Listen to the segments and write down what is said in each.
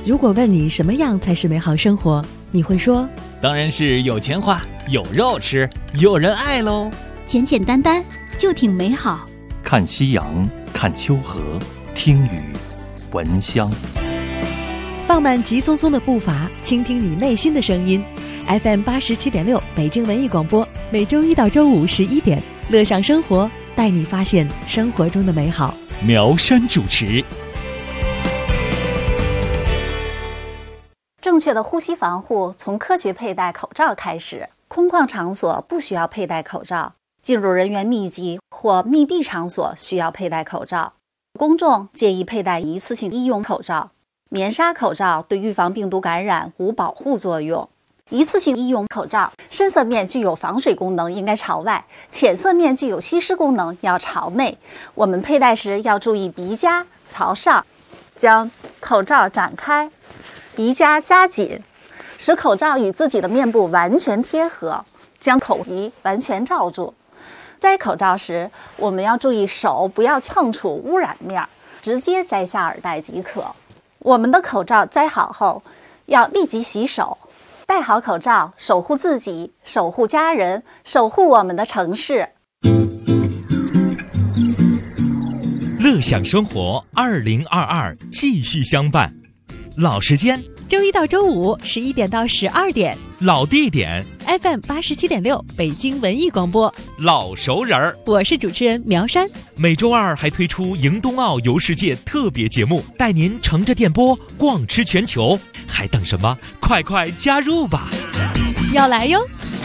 如果问你什么样才是美好生活，你会说当然是有钱花，有肉吃，有人爱喽。 简简单单就挺美好。 看夕阳，看秋河，听雨，闻香。 放慢急匆匆的步伐，倾听你内心的声音。FM 87.6北京文艺广播，每周一到周五11点，乐享生活，带你发现生活中的美好。 苗山主持。 正确的呼吸防护从科学佩戴口罩开始。空旷场所不需要佩戴口罩，进入人员密集或密闭场所需要佩戴口罩。公众建议佩戴一次性医用口罩。棉纱口罩对预防病毒感染无保护作用。一次性医用口罩深色面具有防水功能，应该朝外；浅色面具有吸湿功能，要朝内。我们佩戴时要注意鼻夹朝上，将口罩展开，鼻夹夹紧，使口罩与自己的面部完全贴合，将口鼻完全罩住。摘口罩时，我们要注意手不要碰触污染面，直接摘下耳带即可。我们的口罩摘好后，要立即洗手。戴好口罩，守护自己，守护家人，守护我们的城市。 乐享生活2022继续相伴。老时间周一到周五11点到12点， 老地点 FM 87.6北京文艺广播， 老熟人儿。 我是主持人苗山。 每周二还推出迎冬奥游世界特别节目，带您乘着电波逛吃全球，还等什么？快快加入吧！ 要来哟！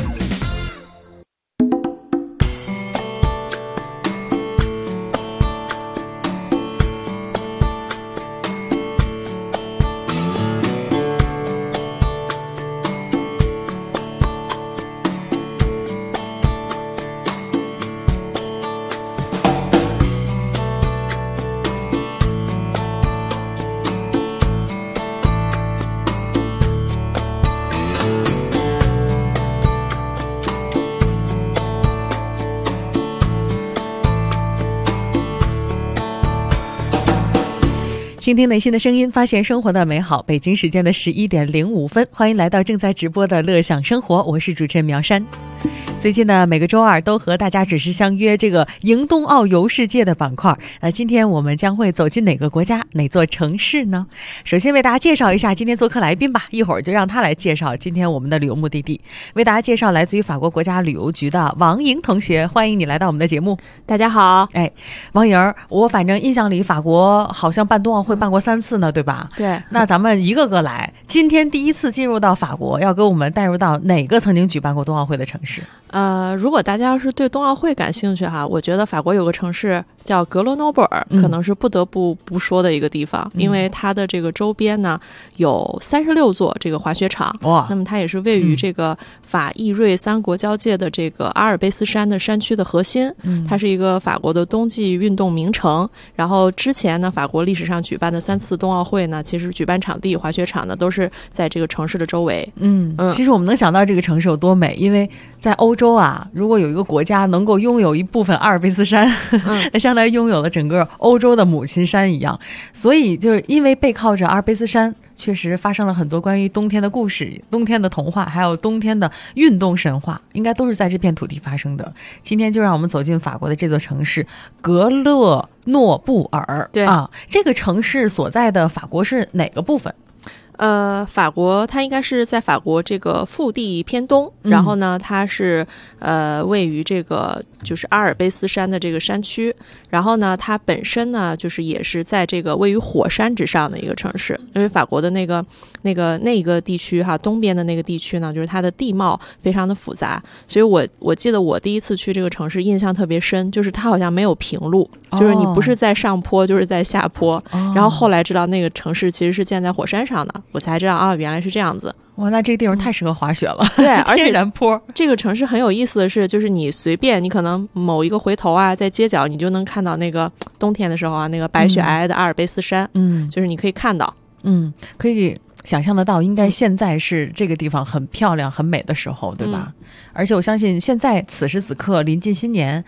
倾听内心的声音，发现生活的美好。北京时间的11点05分，欢迎来到正在直播的乐享生活，我是主持人苗山。最近呢，每个周二都和大家准时相约这个迎冬奥游世界的板块。今天我们将会走进哪个国家、哪座城市呢？首先为大家介绍一下今天做客来宾吧，一会儿就让他来介绍今天我们的旅游目的地。为大家介绍来自于法国国家旅游局的王莹同学，欢迎你来到我们的节目。 大家好。 王莹，我反正印象里法国好像办冬奥会办过3次呢，对吧？ 对。 那咱们一个个来，今天第一次进入到法国，要给我们带入到哪个曾经举办过冬奥会的城市？ 如果大家要是对冬奥会感兴趣哈，我觉得法国有个城市叫格勒诺布尔，可能是不得不说的一个地方，因为它的这个周边呢有36座这个滑雪场。哇！那么它也是位于这个法意瑞3国交界的这个阿尔卑斯山的山区的核心。它是一个法国的冬季运动名城。然后之前呢，法国历史上举办的3次冬奥会呢，其实举办场地滑雪场呢都是在这个城市的周围。 其实我们能想到这个城市有多美，因为在欧洲啊，如果有一个国家能够拥有一部分阿尔卑斯山，那相当于拥有了整个欧洲的母亲山一样。所以就是因为背靠着阿尔卑斯山，确实发生了很多关于冬天的故事、冬天的童话，还有冬天的运动神话，应该都是在这片土地发生的。今天就让我们走进法国的这座城市格勒诺布尔。 对啊，这个城市所在的法国是哪个部分？ 法国它应该是在法国这个腹地偏东，然后呢它是位于这个就是阿尔卑斯山的这个山区，然后呢它本身呢就是也是在这个位于火山之上的一个城市。因为法国的那个地区哈，东边的那个地区呢，就是它的地貌非常的复杂，所以我记得我第一次去这个城市印象特别深，就是它好像没有平路，就是你不是在上坡就是在下坡。然后后来知道那个城市其实是建在火山上的，我才知道啊，原来是这样子。 哇，那这个地方太适合滑雪了。 对，而且天然坡。这个城市很有意思的是，就是你随便，你可能某一个回头啊，在街角你就能看到那个冬天的时候啊，那个白雪皑皑的阿尔卑斯山。就是你可以看到。 可以想象得到，应该现在是这个地方很漂亮、很美的时候，对吧？而且我相信现在此时此刻临近新年。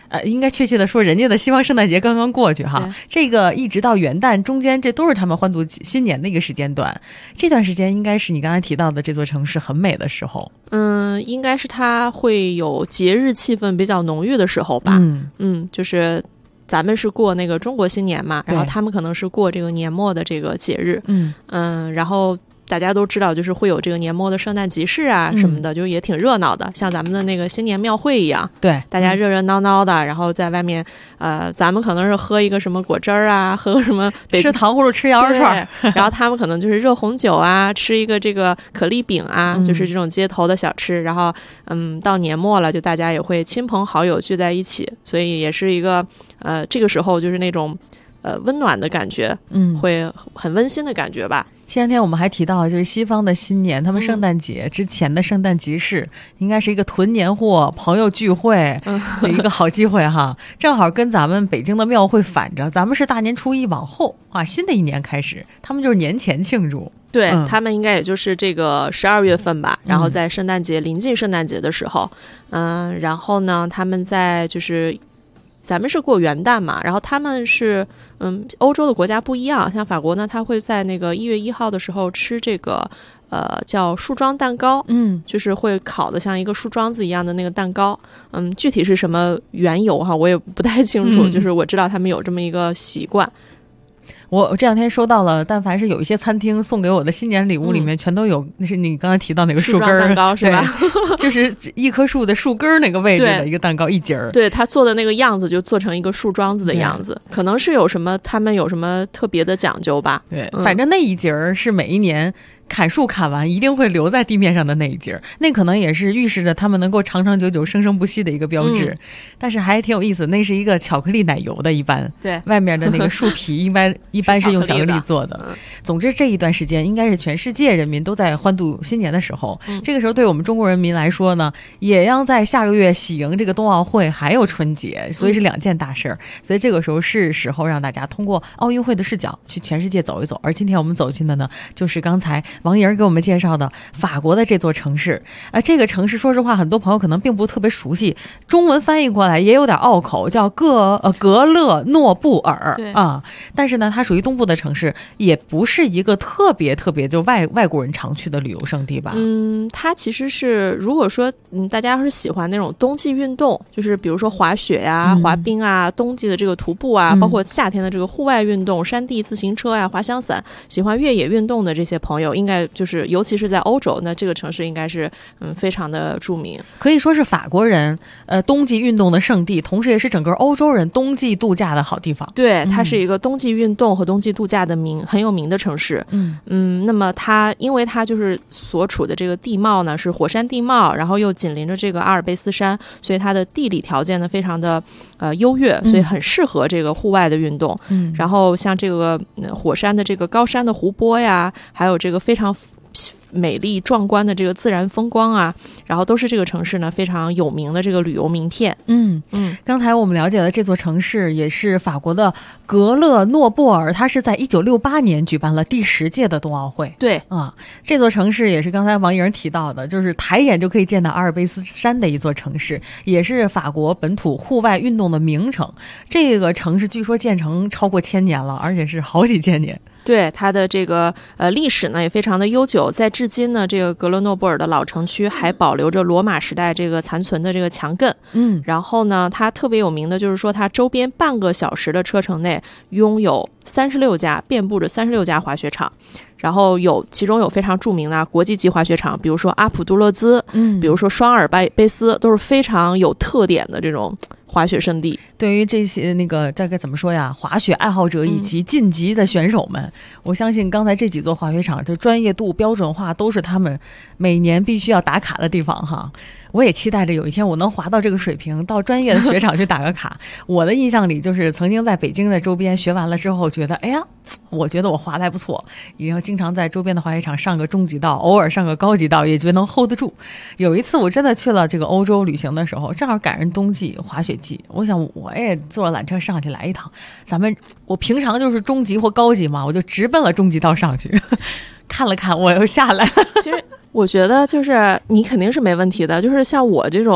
应该确切的说，人家的西方圣诞节刚刚过去哈，这个一直到元旦中间，这都是他们欢度新年的一个时间段。这段时间应该是你刚才提到的这座城市很美的时候。 应该是它会有节日气氛比较浓郁的时候吧。就是咱们是过那个中国新年嘛，然后他们可能是过这个年末的这个节日。然后大家都知道，就是会有这个年末的圣诞集市啊什么的，就也挺热闹的，像咱们的那个新年庙会一样。对，大家热热闹闹的，然后在外面，咱们可能是喝一个什么果汁儿啊，喝个什么吃糖葫芦，吃羊肉串， 然后他们可能就是热红酒啊，吃一个这个可丽饼啊，就是这种街头的小吃。然后，到年末了，就大家也会亲朋好友聚在一起，所以也是一个这个时候就是那种温暖的感觉，会很温馨的感觉吧。 前两天我们还提到，就是西方的新年，他们圣诞节之前的圣诞集市，应该是一个囤年货、朋友聚会的一个好机会哈。正好跟咱们北京的庙会反着，咱们是大年初一往后啊，新的一年开始，他们就是年前庆祝。 对，他们应该也就是这个12月份吧，然后在圣诞节临近圣诞节的时候，然后呢，他们在就是咱们是过元旦嘛，然后他们是欧洲的国家不一样，像法国呢，他会在那个1月1号的时候吃这个叫树桩蛋糕，就是会烤的像一个树桩子一样的那个蛋糕，具体是什么缘由哈，我也不太清楚，就是我知道他们有这么一个习惯。 我这两天收到了，但凡是有一些餐厅送给我的新年礼物里面全都有，那是你刚才提到那个树根蛋糕是吧？ 就是一棵树的树根那个位置的一个蛋糕一节儿。 对，他做的那个样子就做成一个树桩子的样子，可能是有什么他们有什么特别的讲究吧。 对，反正那一节儿是每一年砍树砍完一定会留在地面上的那一节儿，那可能也是预示着他们能够长长久久生生不息的一个标志。但是还挺有意思，那是一个巧克力奶油的，一般对外面的那个树皮一般是用巧克力做的。总之这一段时间应该是全世界人民都在欢度新年的时候，这个时候对我们中国人民来说呢，也要在下个月喜迎这个冬奥会还有春节，所以是2件大事儿。所以这个时候是时候让大家通过奥运会的视角去全世界走一走。而今天我们走进的呢，就是刚才王莹给我们介绍的法国的这座城市。这个城市说实话很多朋友可能并不特别熟悉，中文翻译过来也有点拗口，叫格勒诺布尔啊。但是呢，它属于东部的城市，也不是一个特别就外国人常去的旅游胜地吧。 它其实是如果说大家要是喜欢那种冬季运动，就是比如说滑雪呀、滑冰啊，冬季的这个徒步啊，包括夏天的这个户外运动，山地自行车呀、滑翔伞，喜欢越野运动的这些朋友，应该就是尤其是在欧洲，那这个城市应该是非常的著名， 可以说是法国人冬季运动的圣地，同时也是整个欧洲人冬季度假的好地方。 对，它是一个冬季运动和冬季度假的很有名的城市。那么它因为它就是所处的这个地貌呢是火山地貌，然后又紧邻着这个阿尔卑斯山，所以它的地理条件呢非常的优越，所以很适合这个户外的运动。然后像这个火山的这个高山的湖泊呀，还有这个非常美丽壮观的这个自然风光啊，然后都是这个城市呢非常有名的这个旅游名片。 刚才我们了解的这座城市也是法国的格勒诺布尔，它是在1968年举办了第10届的冬奥会。 对啊，这座城市也是刚才王莹提到的，就是抬眼就可以见到阿尔卑斯山的一座城市，也是法国本土户外运动的名城。这个城市据说建成超过1000年了，而且是好几千年。 对，它的这个历史呢也非常的悠久，在至今呢，这个格勒诺布尔的老城区还保留着罗马时代这个残存的这个墙根。然后呢，它特别有名的就是说，它周边半个小时的车程内拥有遍布着36家滑雪场。然后其中有非常著名的国际级滑雪场，比如说阿普杜勒兹，比如说双尔卑斯，都是非常有特点的这种滑雪胜地。 对于这些大概怎么说呀，滑雪爱好者以及晋级的选手们，我相信刚才这几座滑雪场就专业度标准化都是他们每年必须要打卡的地方哈。我也期待着有一天我能滑到这个水平，到专业的雪场去打个卡。我的印象里就是曾经在北京的周边学完了之后觉得，哎呀，我觉得我滑得还不错，然后经常在周边的滑雪场上个中级道，偶尔上个高级道，也觉得能 hold 得住。有一次我真的去了这个欧洲旅行的时候，正好赶上冬季滑雪季，我想我也坐缆车上去来一趟，我平常就是中级或高级嘛，我就直奔了中级道上去看了看，我又下来了。 其实我觉得就是你肯定是没问题的，就是像我这种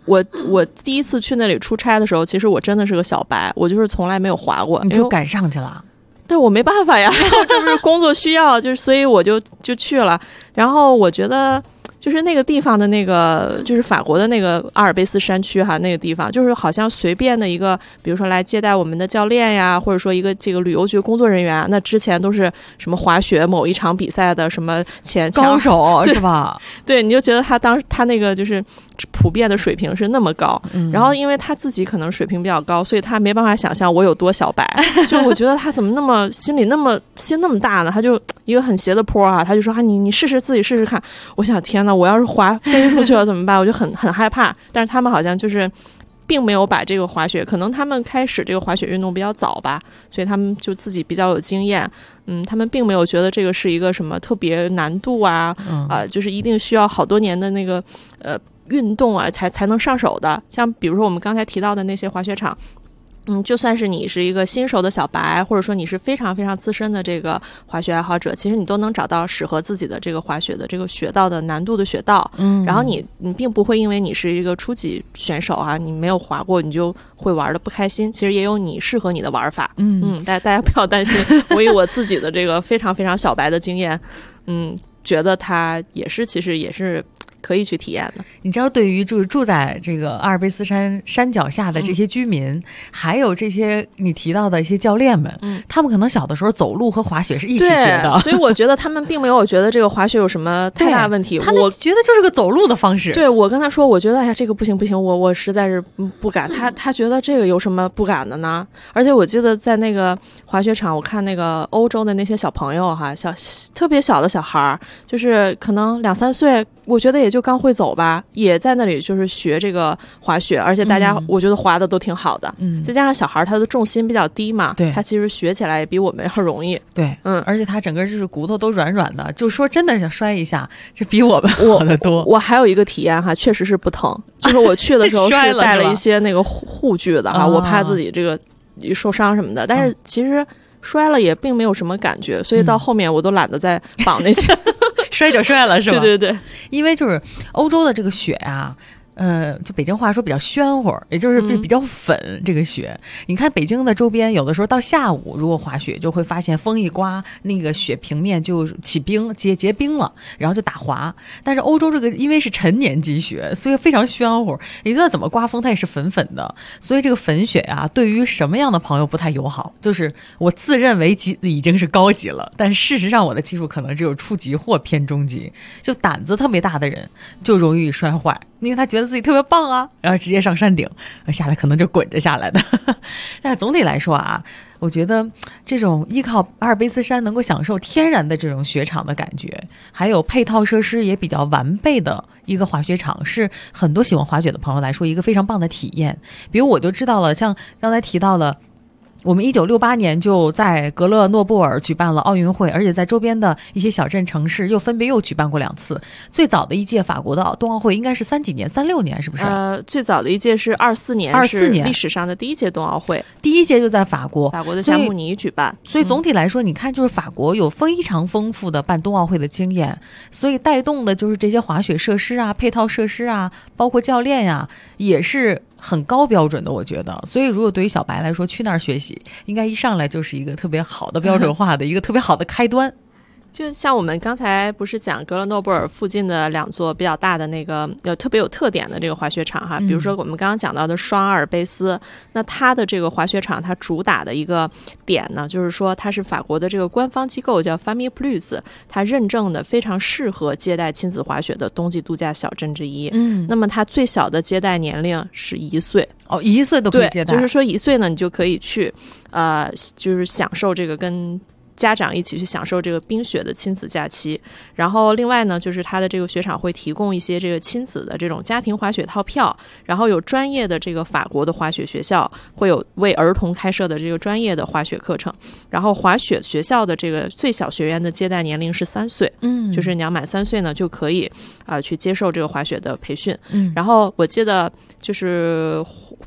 我第一次去那里出差的时候，其实我真的是个小白，我就是从来没有滑过。 你就赶上去了？ 但我没办法呀，这不是工作需要，就是所以我就去了。然后我觉得就是那个地方的那个，就是法国的那个阿尔卑斯山区哈，那个地方就是好像随便的一个，比如说来接待我们的教练呀，或者说一个这个旅游局工作人员啊，那之前都是什么滑雪某一场比赛的什么高手是吧？ 对，你就觉得他那个就是普遍的水平是那么高，然后因为他自己可能水平比较高，所以他没办法想象我有多小白。就我觉得他怎么那么心那么大呢？他就一个很斜的坡啊，他就说你试试自己试试看。我想天哪，我要是飞出去了怎么办？我就很害怕。但是他们好像就是并没有把这个滑雪，可能他们开始这个滑雪运动比较早吧，所以他们就自己比较有经验。他们并没有觉得这个是一个什么特别难度啊，就是一定需要好多年的那个运动啊才能上手的。像比如说我们刚才提到的那些滑雪场，就算是你是一个新手的小白，或者说你是非常非常资深的这个滑雪爱好者，其实你都能找到适合自己的这个滑雪的这个雪道的难度的雪道。然后你并不会因为你是一个初级选手啊，你没有滑过你就会玩的不开心。其实也有你适合你的玩法。大家不要担心，我以我自己的这个非常非常小白的经验，觉得它其实也是可以去体验的。 你知道，对于就是住在这个阿尔卑斯山脚下的这些居民，还有这些你提到的一些教练们，他们可能小的时候走路和滑雪是一起学的， 所以我觉得他们并没有觉得这个滑雪有什么太大问题。 我觉得就是个走路的方式。 对，我跟他说，我觉得哎呀这个不行，我实在是不敢。他觉得这个有什么不敢的呢？而且我记得在那个滑雪场，我看那个欧洲的那些小朋友哈，特别小的小孩，就是可能2-3岁，我觉得也就刚会走吧，也在那里就是学这个滑雪，而且大家我觉得滑的都挺好的。再加上小孩他的重心比较低嘛， 对， 他其实学起来也比我们要容易。 对，而且他整个就是骨头都软软的，就说真的是摔一下就比我们好得多。 我还有一个体验哈，确实是不疼，就是我去的时候是带了一些那个护具的哈，我怕自己这个受伤什么的，但是其实摔了也并没有什么感觉，所以到后面我都懒得再绑那些。 摔就摔了是吧？ 对对对， 因为就是欧洲的这个雪啊，就北京话说比较暄乎，也就是比较粉这个雪。你看北京的周边，有的时候到下午如果滑雪，就会发现风一刮，那个雪平面就起冰结冰了，然后就打滑。但是欧洲这个因为是陈年积雪，所以非常暄乎，你就算怎么刮风它也是粉粉的。所以这个粉雪啊，对于什么样的朋友不太友好？就是我自认为已经是高级了，但事实上我的技术可能只有初级或偏中级。就胆子特别大的人就容易摔坏，因为他觉得自己特别棒啊，然后直接上山顶，下来可能就滚着下来的。但是总体来说啊，我觉得这种依靠阿尔卑斯山能够享受天然的这种雪场的感觉，还有配套设施也比较完备的一个滑雪场，是很多喜欢滑雪的朋友来说一个非常棒的体验。比如我就知道了，像刚才提到了我们1968年就在格勒诺布尔举办了奥运会，而且在周边的一些小镇城市分别举办过2次。最早的一届法国的冬奥会应该是36年，是不是？ 最早的一届是24年，是历史上的第一届冬奥会， 第一届就在法国的夏慕尼举办。 所以总体来说，你看，就是法国有非常丰富的办冬奥会的经验，所以带动的就是这些滑雪设施啊、配套设施啊，包括教练呀，也是很高标准的，我觉得。所以如果对于小白来说，去那儿学习应该一上来就是一个特别好的标准化的一个特别好的开端。 就像我们刚才不是讲格勒诺布尔附近的2座比较大的那个特别有特点的这个滑雪场哈，比如说我们刚刚讲到的双阿尔卑斯，那它的这个滑雪场它主打的一个点呢，就是说它是法国的这个官方机构叫 Famille Plus， 它认证的非常适合接待亲子滑雪的冬季度假小镇之一。那么它最小的接待年龄是1岁。 1岁都可以接待。 对，就是说1岁呢，你就可以去就是享受这个跟家长一起去享受这个冰雪的亲子假期。然后另外呢，就是它的这个雪场会提供一些这个亲子的这种家庭滑雪套票，然后有专业的这个法国的滑雪学校会有为儿童开设的这个专业的滑雪课程。然后滑雪学校的这个最小学员的接待年龄是3岁，就是你要满3岁呢就可以去接受这个滑雪的培训。然后我记得就是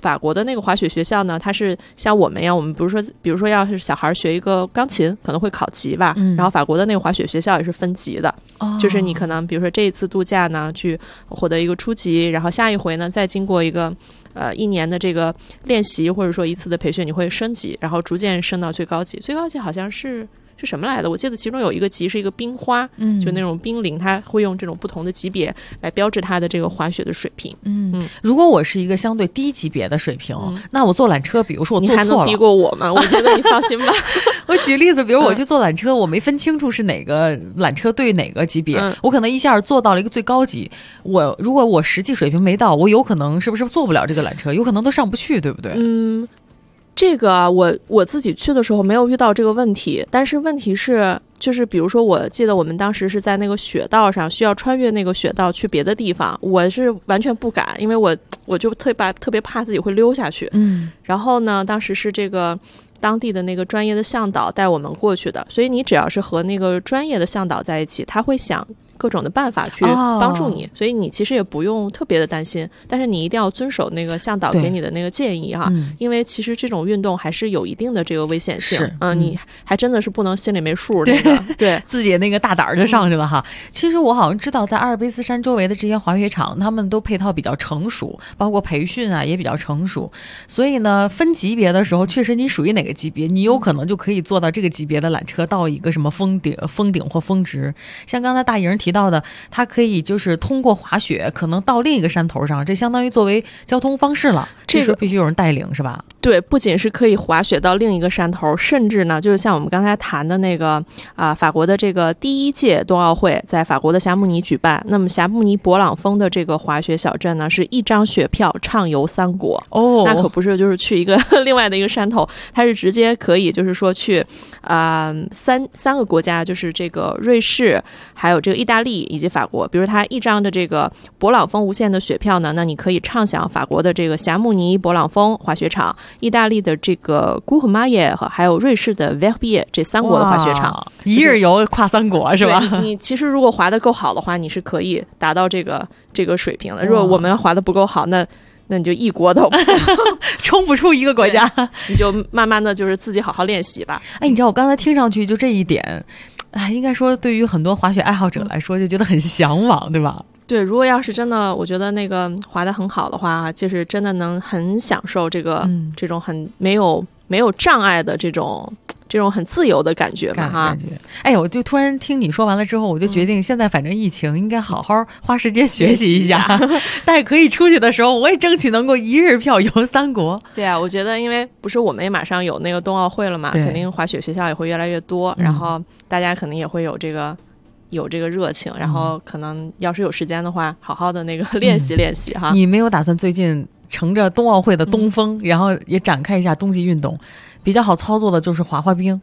法国的那个滑雪学校呢，它是像我们一样，我们比如说要是小孩学一个钢琴，可能会考级吧，然后法国的那个滑雪学校也是分级的，就是你可能比如说这一次度假呢，去获得一个初级，然后下一回呢再经过一个1年的这个练习，或者说1次的培训，你会升级，然后逐渐升到最高级。最高级好像是什么来的？我记得其中有一个级是一个冰花，就那种冰凌，它会用这种不同的级别来标志它的这个滑雪的水平。 如果我是一个相对低级别的水平，那我坐缆车，比如说我坐错了， 你还能低过我吗？我觉得你放心吧。 我举例子，比如我去坐缆车，我没分清楚是哪个缆车对哪个级别，我可能一下坐到了一个最高级。如果我实际水平没到，我有可能是不是坐不了这个缆车，有可能都上不去，对不对？ 这个我自己去的时候没有遇到这个问题，但是问题是，就是比如说，我记得我们当时是在那个雪道上，需要穿越那个雪道去别的地方，我是完全不敢，因为我就特别怕自己会溜下去。然后呢，当时是这个当地的那个专业的向导带我们过去的，所以你只要是和那个专业的向导在一起，他会想各种的办法去帮助你，所以你其实也不用特别的担心，但是你一定要遵守那个向导给你的那个建议哈，因为其实这种运动还是有一定的这个危险性，你还真的是不能心里没数，那个对自己那个大胆就上去了哈。其实我好像知道，在阿尔卑斯山周围的这些滑雪场，他们都配套比较成熟，包括培训啊也比较成熟，所以呢，分级别的时候，确实你属于哪个级别，你有可能就可以坐到这个级别的缆车到一个什么峰顶或峰值。像刚才大莹提到的，它可以就是通过滑雪可能到另一个山头上，这相当于作为交通方式了，这个必须有人带领是吧？ 对，不仅是可以滑雪到另一个山头，甚至呢就是像我们刚才谈的那个法国的这个第1届冬奥会在法国的霞慕尼举办，那么霞慕尼勃朗峰的这个滑雪小镇呢，是一张雪票畅游3国那可不是就是去一个另外的一个山头，它是直接可以就是说去三个国家，就是这个瑞士还有这个意大利以及法国。比如它一张的这个勃朗峰无限的雪票呢，那你可以畅享法国的这个霞慕尼勃朗峰滑雪场，意大利的这个古赫马耶还有瑞士的 Verbier 这3国的滑雪场， 一日游跨3国是吧？ 你其实如果滑得够好的话，你是可以达到这个水平的。如果我们滑得不够好，那你就一国都冲不出一个国家， 你就慢慢的就是自己好好练习吧。 哎，你知道我刚才听上去就这一点，应该说对于很多滑雪爱好者来说就觉得很向往，对吧？ 对，如果要是真的我觉得那个滑得很好的话，就是真的能很享受这个这种很没有障碍的这种很自由的感觉嘛哈。 哎，我就突然听你说完了之后，我就决定现在反正疫情应该好好花时间学习一下，但是可以出去的时候我也争取能够一日票游3国。 对啊，我觉得因为不是我们也马上有那个冬奥会了嘛，肯定滑雪学校也会越来越多，然后大家肯定也会有这个热情，然后可能要是有时间的话好好的那个练习练习哈。 你没有打算最近乘着冬奥会的东风，然后也展开一下冬季运动？比较好操作的就是滑冰。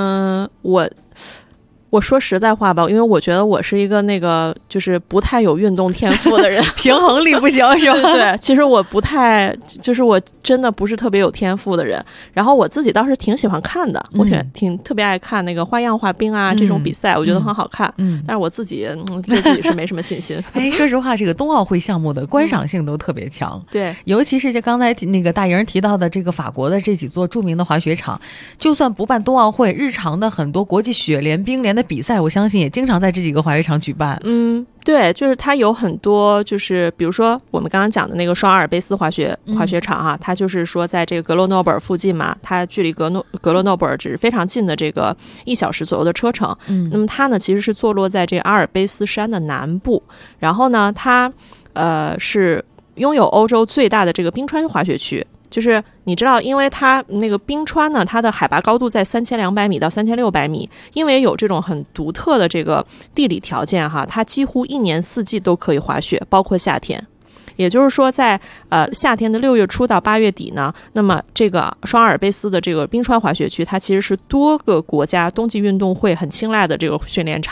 我说实在话吧，因为我觉得我是一个那个就是不太有运动天赋的人平衡力不行是吧？ 对，其实我不太，就是我真的不是特别有天赋的人。然后我自己倒是挺喜欢看的，我特别爱看那个花样滑冰啊这种比赛，我觉得很好看。但是我自己对自己是没什么信心。 说实话，这个冬奥会项目的观赏性都特别强。 对， 尤其是就刚才那个大莹提到的这个法国的这几座著名的滑雪场，就算不办冬奥会，日常的很多国际雪联、冰联的比赛，我相信也经常在这几个滑雪场举办。 对，就是它有很多，就是比如说我们刚刚讲的那个双阿尔卑斯滑雪场哈，它就是说在这个格罗诺贝尔附近嘛，它距离格罗诺贝尔只是非常近的这个1小时左右的车程。那么它呢其实是坐落在这个阿尔卑斯山的南部，然后呢它是拥有欧洲最大的这个冰川滑雪区。就是你知道，因为它那个冰川呢，它的海拔高度在3200米到3600米，因为有这种很独特的这个地理条件哈，它几乎1年4季都可以滑雪，包括夏天。也就是说在夏天的6月初到8月底呢，那么这个双阿尔卑斯的这个冰川滑雪区，它其实是多个国家冬季运动会很青睐的这个训练场。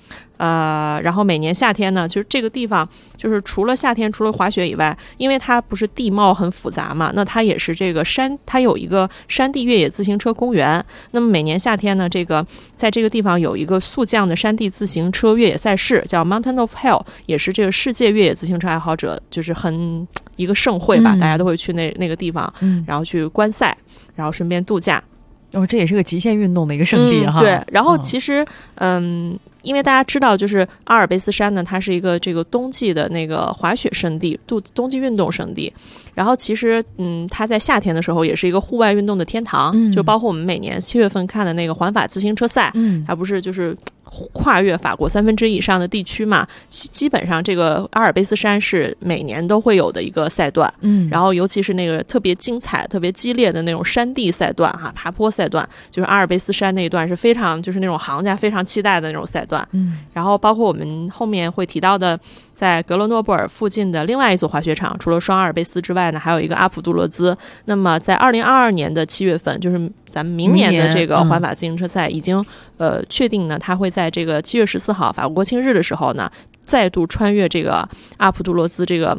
然后每年夏天呢，就是这个地方就是除了夏天除了滑雪以外，因为它不是地貌很复杂嘛，那它也是这个它有一个山地越野自行车公园。那么每年夏天呢，在这个地方有一个速降的山地自行车越野赛事，叫 Mountain of Hell， 也是这个世界越野自行车爱好者就是一个盛会吧，大家都会去那个地方，然后去观赛，然后顺便度假。 这也是个极限运动的一个圣地哈。 对，然后其实因为大家知道，就是阿尔卑斯山呢，它是一个这个冬季的那个滑雪圣地，冬季运动圣地。然后其实它在夏天的时候也是一个户外运动的天堂，就包括我们每年7月份看的那个环法自行车赛，它不是就是跨越法国1/3以上的地区嘛，基本上这个阿尔卑斯山是每年都会有的一个赛段，然后尤其是那个特别精彩特别激烈的那种山地赛段哈，爬坡赛段，就是阿尔卑斯山那一段是非常就是那种行家非常期待的那种赛段。然后包括我们后面会提到的在格勒诺布尔附近的另外一座滑雪场，除了双阿尔卑斯之外呢，还有一个阿普杜勒兹。那么在2022年的7月份，就是咱们明年的这个环法自行车赛已经确定呢，它会在这个7月14号法国国庆日的时候呢，再度穿越这个阿普杜勒兹这个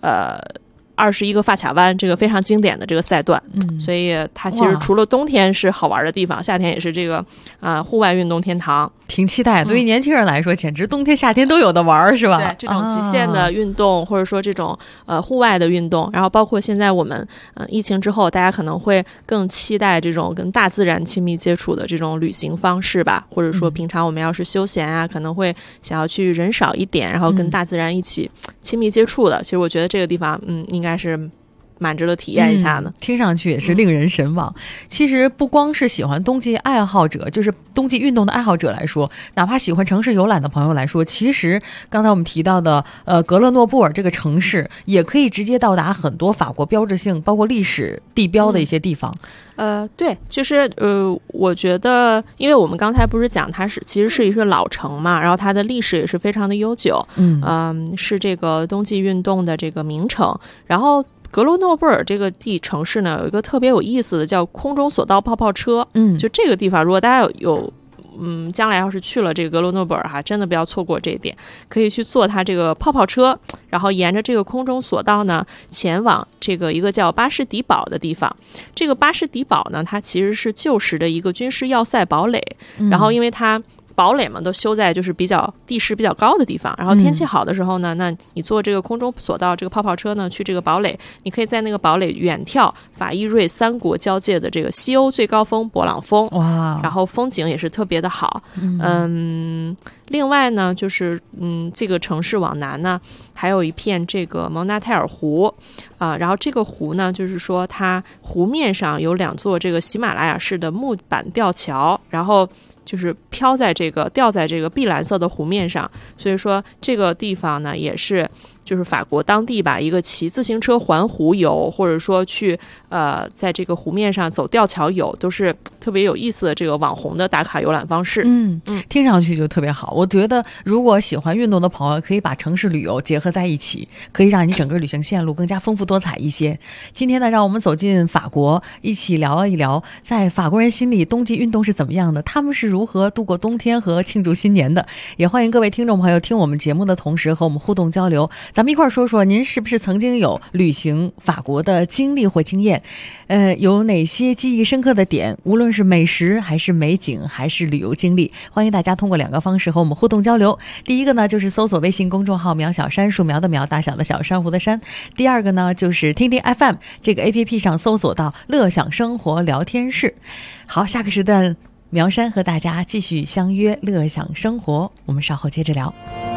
21个发卡湾这个非常经典的这个赛段。所以它其实除了冬天是好玩的地方，夏天也是这个户外运动天堂。 挺期待，对于年轻人来说，简直冬天夏天都有的玩，是吧？ 对，这种极限的运动，或者说这种户外的运动，然后包括现在我们疫情之后，大家可能会更期待这种跟大自然亲密接触的这种旅行方式吧，或者说平常我们要是休闲啊，可能会想要去人少一点，然后跟大自然一起亲密接触的。其实我觉得这个地方应该是蛮值得体验一下的。 听上去也是令人神往。其实不光是喜欢冬季爱好者，就是冬季运动的爱好者来说，哪怕喜欢城市游览的朋友来说，其实刚才我们提到的格勒诺布尔这个城市也可以直接到达很多法国标志性包括历史地标的一些地方。 对，就是我觉得因为我们刚才不是讲它其实是一个老城嘛，然后它的历史也是非常的悠久，是这个冬季运动的这个名城。然后格罗诺布尔这个城市呢，有一个特别有意思的叫空中索道泡泡车。就这个地方，如果大家有将来要是去了这个格罗诺布尔哈，真的不要错过这一点，可以去坐它这个泡泡车，然后沿着这个空中索道呢，前往这个一个叫巴士迪堡的地方。这个巴士迪堡呢，它其实是旧时的一个军事要塞堡垒，然后因为它堡垒嘛都修在就是地势比较高的地方，然后天气好的时候呢，那你坐这个空中索道这个泡泡车呢，去这个堡垒，你可以在那个堡垒远眺法意瑞3国交界的这个西欧最高峰勃朗峰。哇！然后风景也是特别的好。另外呢，就是这个城市往南呢，还有一片这个蒙纳泰尔湖然后这个湖呢，就是说它湖面上有2座这个喜马拉雅式的木板吊桥，然后就是吊在这个碧蓝色的湖面上，所以说这个地方呢也是就是法国当地吧一个骑自行车环湖游，或者说去在这个湖面上走吊桥游，都是特别有意思的这个网红的打卡游览方式。 听上去就特别好。我觉得如果喜欢运动的朋友，可以把城市旅游结合在一起，可以让你整个旅行线路更加丰富多彩一些。今天呢，让我们走进法国，一起聊一聊在法国人心里冬季运动是怎么样的，他们是如何度过冬天和庆祝新年的。也欢迎各位听众朋友听我们节目的同时和我们互动交流，咱们一块儿说说您是不是曾经有旅行法国的经历或经验，有哪些记忆深刻的点，无论是美食还是美景还是旅游经历，欢迎大家通过2个方式和我们互动交流。第一个呢，就是搜索微信公众号苗小山，树苗的苗，大小的小，珊瑚的珊。第二个呢，就是听听 FM 这个 APP 上搜索到乐享生活聊天室。好，下个时段苗山和大家继续相约乐享生活，我们稍后接着聊。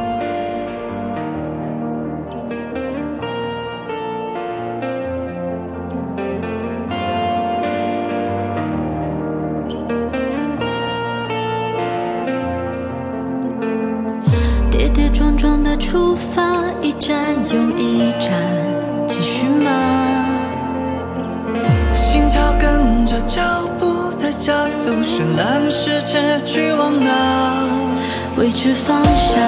跌跌撞撞的出发，一站又一站，继续吗？心跳跟着脚步在加速，绚烂世界去往哪？未知方向，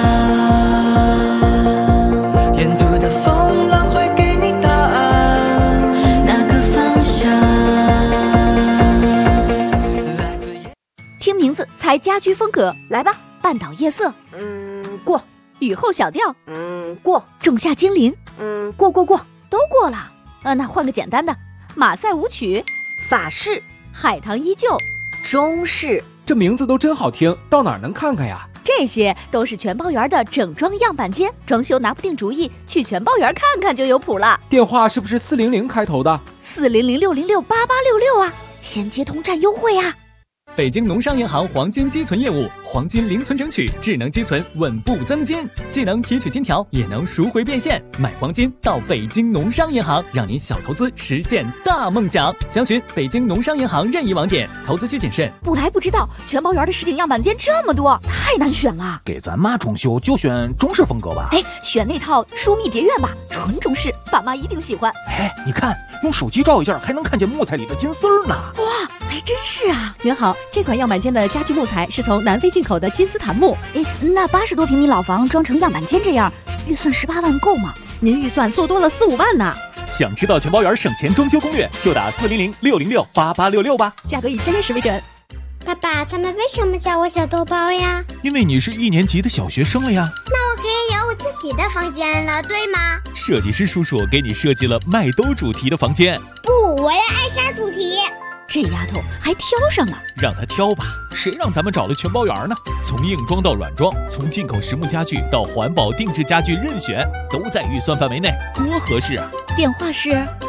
沿途的风浪会给你答案。哪个方向？ 听名字猜家居风格，来吧！ 半岛夜色， 过。 雨后小调， 过。 仲夏精灵， 过。 都过了。那换个简单的，马赛舞曲， 法式， 海棠依旧， 中式。 这名字都真好听，到哪儿能看看呀？ 这些都是全包园的整装样板间，装修拿不定主意，去全包园看看就有谱了。 电话是不是400开头的 ？400-606-8866啊，先接通站优惠啊！ 北京农商银行黄金积存业务，黄金零存整取，智能积存，稳步增金，既能提取金条，也能赎回变现。买黄金到北京农商银行，让您小投资实现大梦想。详询北京农商银行任意网点，投资需谨慎。 不来不知道，全包园的实景样板间这么多，太难选了。 给咱妈装修就选中式风格吧。 选那套疏密蝶院吧，纯中式，爸妈一定喜欢。 你看，用手机照一下，还能看见木材里的金丝儿呢。 哇，还真是啊！ 您好，这款样板间的家具木材是从南非进口的金丝檀木。 那80多平米老房装成样板间这样，预算18万够吗？ 您预算做多了4-5万呢。 想知道全包园省钱装修攻略，就打400-606-8866吧。 价格以签约时为准。 爸爸，他们为什么叫我小豆包呀？ 因为你是1年级的小学生了呀。 那我可以有我自己的房间了，对吗？ 设计师叔叔给你设计了麦兜主题的房间。 不，我要艾莎主题。 这丫头还挑上了， 让她挑吧，谁让咱们找了全包园呢？从硬装到软装，从进口实木家具到环保定制家具，任选，都在预算范围内，多合适啊！ 电话是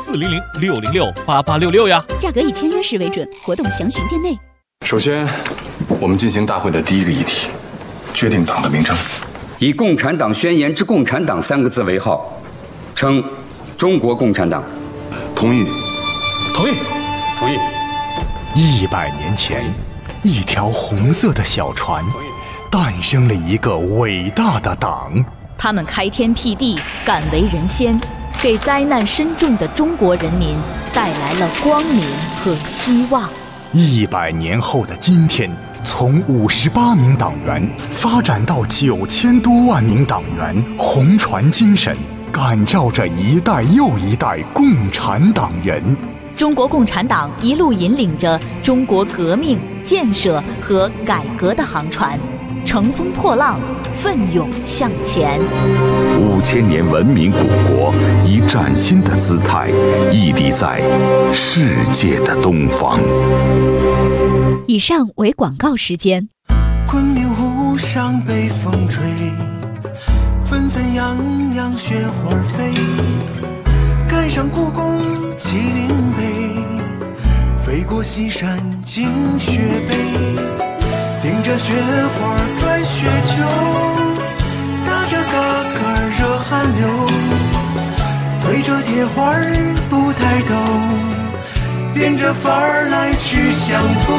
400-606-8866呀。 价格以签约时为准，活动详询店内。 首先，我们进行大会的第一个议题，决定党的名称， 以《共产党宣言》之共产党3个字为号，称中国共产党。 同意。 同意。同意。 100年前，一条红色的小船，诞生了一个伟大的党。 他们开天辟地，敢为人先，给灾难深重的中国人民带来了光明和希望。 100年后的今天，从58名党员发展到9000多万名党员，红船精神感召着一代又一代共产党人。 中国共产党一路引领着中国革命、建设和改革的航船，乘风破浪，奋勇向前。 5000年文明古国以崭新的姿态屹立在世界的东方。 以上为广告时间。 昆明湖上北风吹，纷纷扬扬雪花飞，赶上故宫麒麟碑，飞过西山进雪北，顶着雪花转雪球，打着嘎嘎热汗流，对着铁花不抬头，变着法儿来去相逢。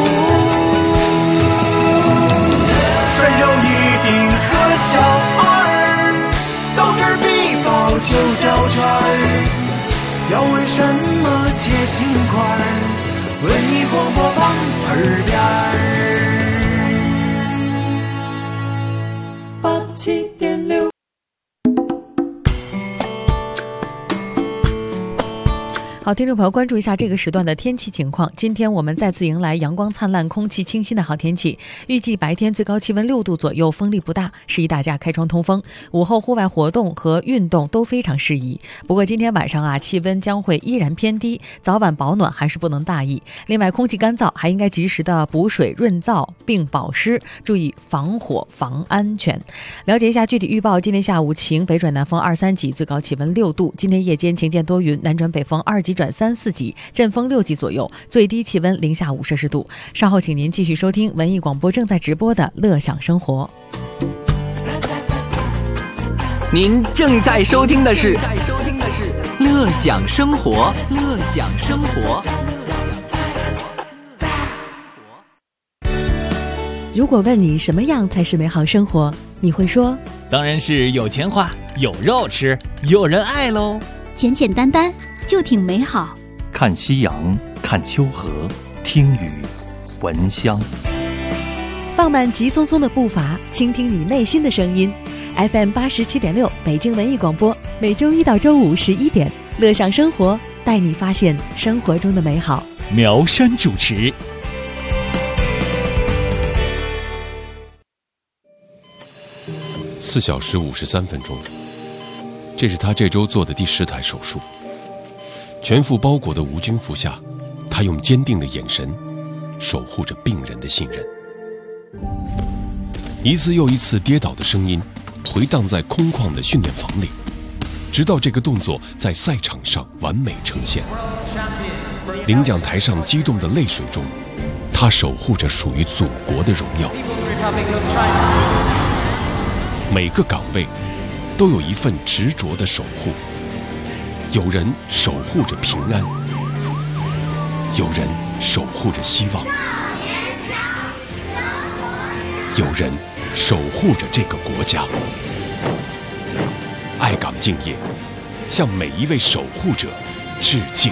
顺手一顶和小二，斗智必报九角圈。 要问什么解心宽？文艺广播榜耳边87.6。 好，听众朋友，关注一下这个时段的天气情况。今天我们再次迎来阳光灿烂、空气清新的好天气，预计白天最高气温6度左右，风力不大，适宜大家开窗通风。午后户外活动和运动都非常适宜。不过今天晚上气温将会依然偏低，早晚保暖还是不能大意。另外，空气干燥，还应该及时的补水润燥并保湿，注意防火防安全。了解一下具体预报：今天下午晴，北转南风2、3级，最高气温6度；今天夜间晴间多云，南转北风2级转3、4级，阵风6级左右，最低气温零下5摄氏度。稍后请您继续收听文艺广播正在直播的乐享生活。 您正在收听的是乐享生活，乐享生活。 如果问你什么样才是美好生活，你会说？ 当然是有钱花，有肉吃，有人爱喽。 简简单单就挺美好。 看夕阳，看秋荷，听雨，闻香。 放慢急匆匆的步伐，倾听你内心的声音。FM 87.6北京文艺广播，每周1到周511点，乐享生活，带你发现生活中的美好。 苗山主持。 4小时53分钟，这是他这周做的第10台手术。全副包裹的无菌服下，他用坚定的眼神守护着病人的信任。一次又一次跌倒的声音回荡在空旷的训练房里，直到这个动作在赛场上完美呈现。领奖台上激动的泪水中，他守护着属于祖国的荣耀。每个岗位都有一份执着的守护，有人守护着平安，有人守护着希望，有人守护着这个国家。爱岗敬业，向每一位守护者致敬。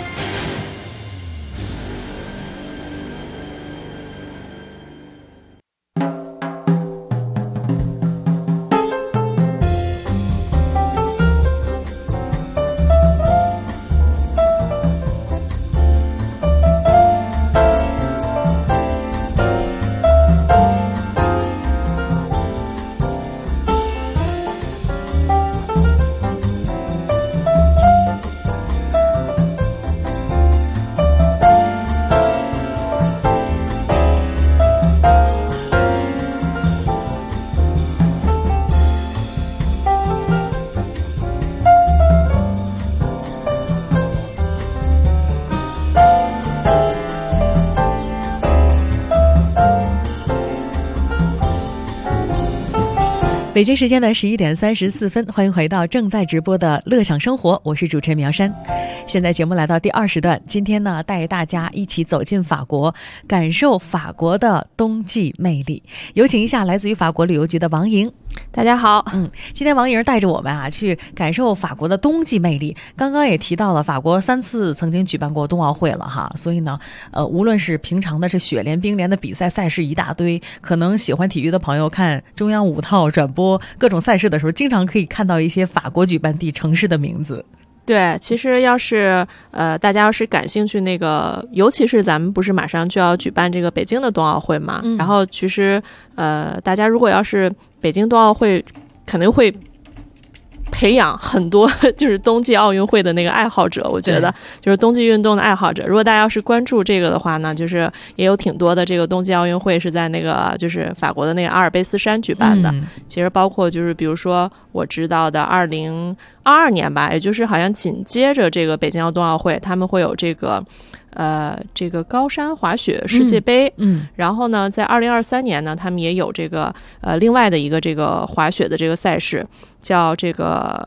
北京时间的11点34分，欢迎回到正在直播的乐享生活，我是主持人苗山。现在节目来到第20段，今天呢带大家一起走进法国，感受法国的冬季魅力。有请一下来自于法国旅游局的王莹。 大家好， 今天王莹带着我们去感受法国的冬季魅力。刚刚也提到了法国3次曾经举办过冬奥会了哈，所以呢，无论是平常的是雪联、冰联的比赛赛事一大堆，可能喜欢体育的朋友看中央5套转播各种赛事的时候，经常可以看到一些法国举办地城市的名字。 对，其实要是大家要是感兴趣那个，尤其是咱们不是马上就要举办这个北京的冬奥会嘛，然后其实大家如果要是北京冬奥会，肯定会培养很多就是冬季奥运会的那个爱好者，我觉得就是冬季运动的爱好者。如果大家要是关注这个的话呢，就是也有挺多的这个冬季奥运会是在那个就是法国的那个阿尔卑斯山举办的。其实包括就是比如说我知道的2022年吧，也就是好像紧接着这个北京冬奥会，他们会有这个高山滑雪世界杯，然后呢，在2023年呢，他们也有这个另外的一个这个滑雪的这个赛事，叫这个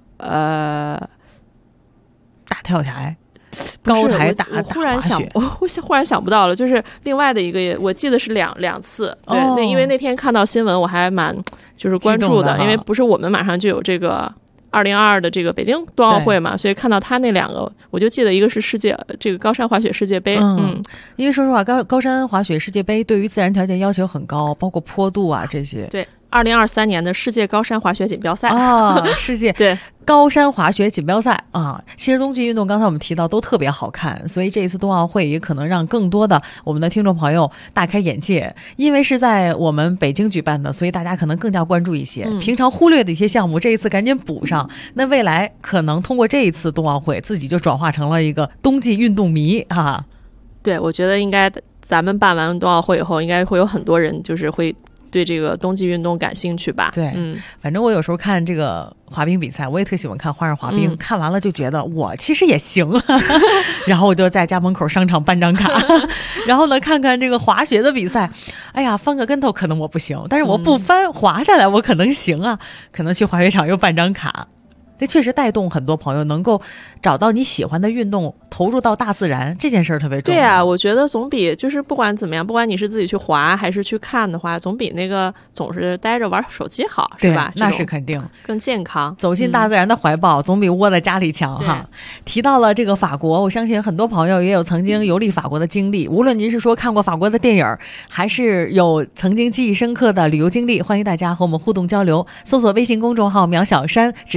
大跳台。高台打我忽然想不到了，就是另外的一个，我记得是两次。对，那因为那天看到新闻，我还蛮就是关注的，因为不是我们马上就有这个2022的这个北京冬奥会嘛，所以看到他那2个，我就记得一个是这个高山滑雪世界杯。 因为说实话，高山滑雪世界杯对于自然条件要求很高，包括坡度啊这些。 对，2023年的世界高山滑雪锦标赛世界对高山滑雪锦标赛啊，其实冬季运动刚才我们提到都特别好看，所以这一次冬奥会也可能让更多的我们的听众朋友大开眼界。因为是在我们北京举办的，所以大家可能更加关注一些平常忽略的一些项目，这一次赶紧补上。那未来可能通过这一次冬奥会，自己就转化成了一个冬季运动迷啊。 对，我觉得应该咱们办完冬奥会以后，应该会有很多人就是会对这个冬季运动感兴趣吧。 对，反正我有时候看这个滑冰比赛，我也特喜欢看花样滑冰，看完了就觉得我其实也行然后我就在家门口商场办张卡然后呢看看这个滑雪的比赛，哎呀翻个跟头可能我不行，但是我不翻滑下来我可能行啊，可能去滑雪场又办张卡。这确实带动很多朋友能够找到你喜欢的运动，投入到大自然，这件事儿特别重要。 对啊，我觉得总比就是不管怎么样，不管你是自己去滑还是去看的话，总比那个总是待着玩手机好，是吧？ 那是肯定， 更健康。 走进大自然的怀抱，总比窝在家里强哈。提到了这个法国，我相信很多朋友也有曾经游历法国的经历，无论您是说看过法国的电影，还是有曾经记忆深刻的旅游经历，欢迎大家和我们互动交流。搜索微信公众号苗小山，直接留言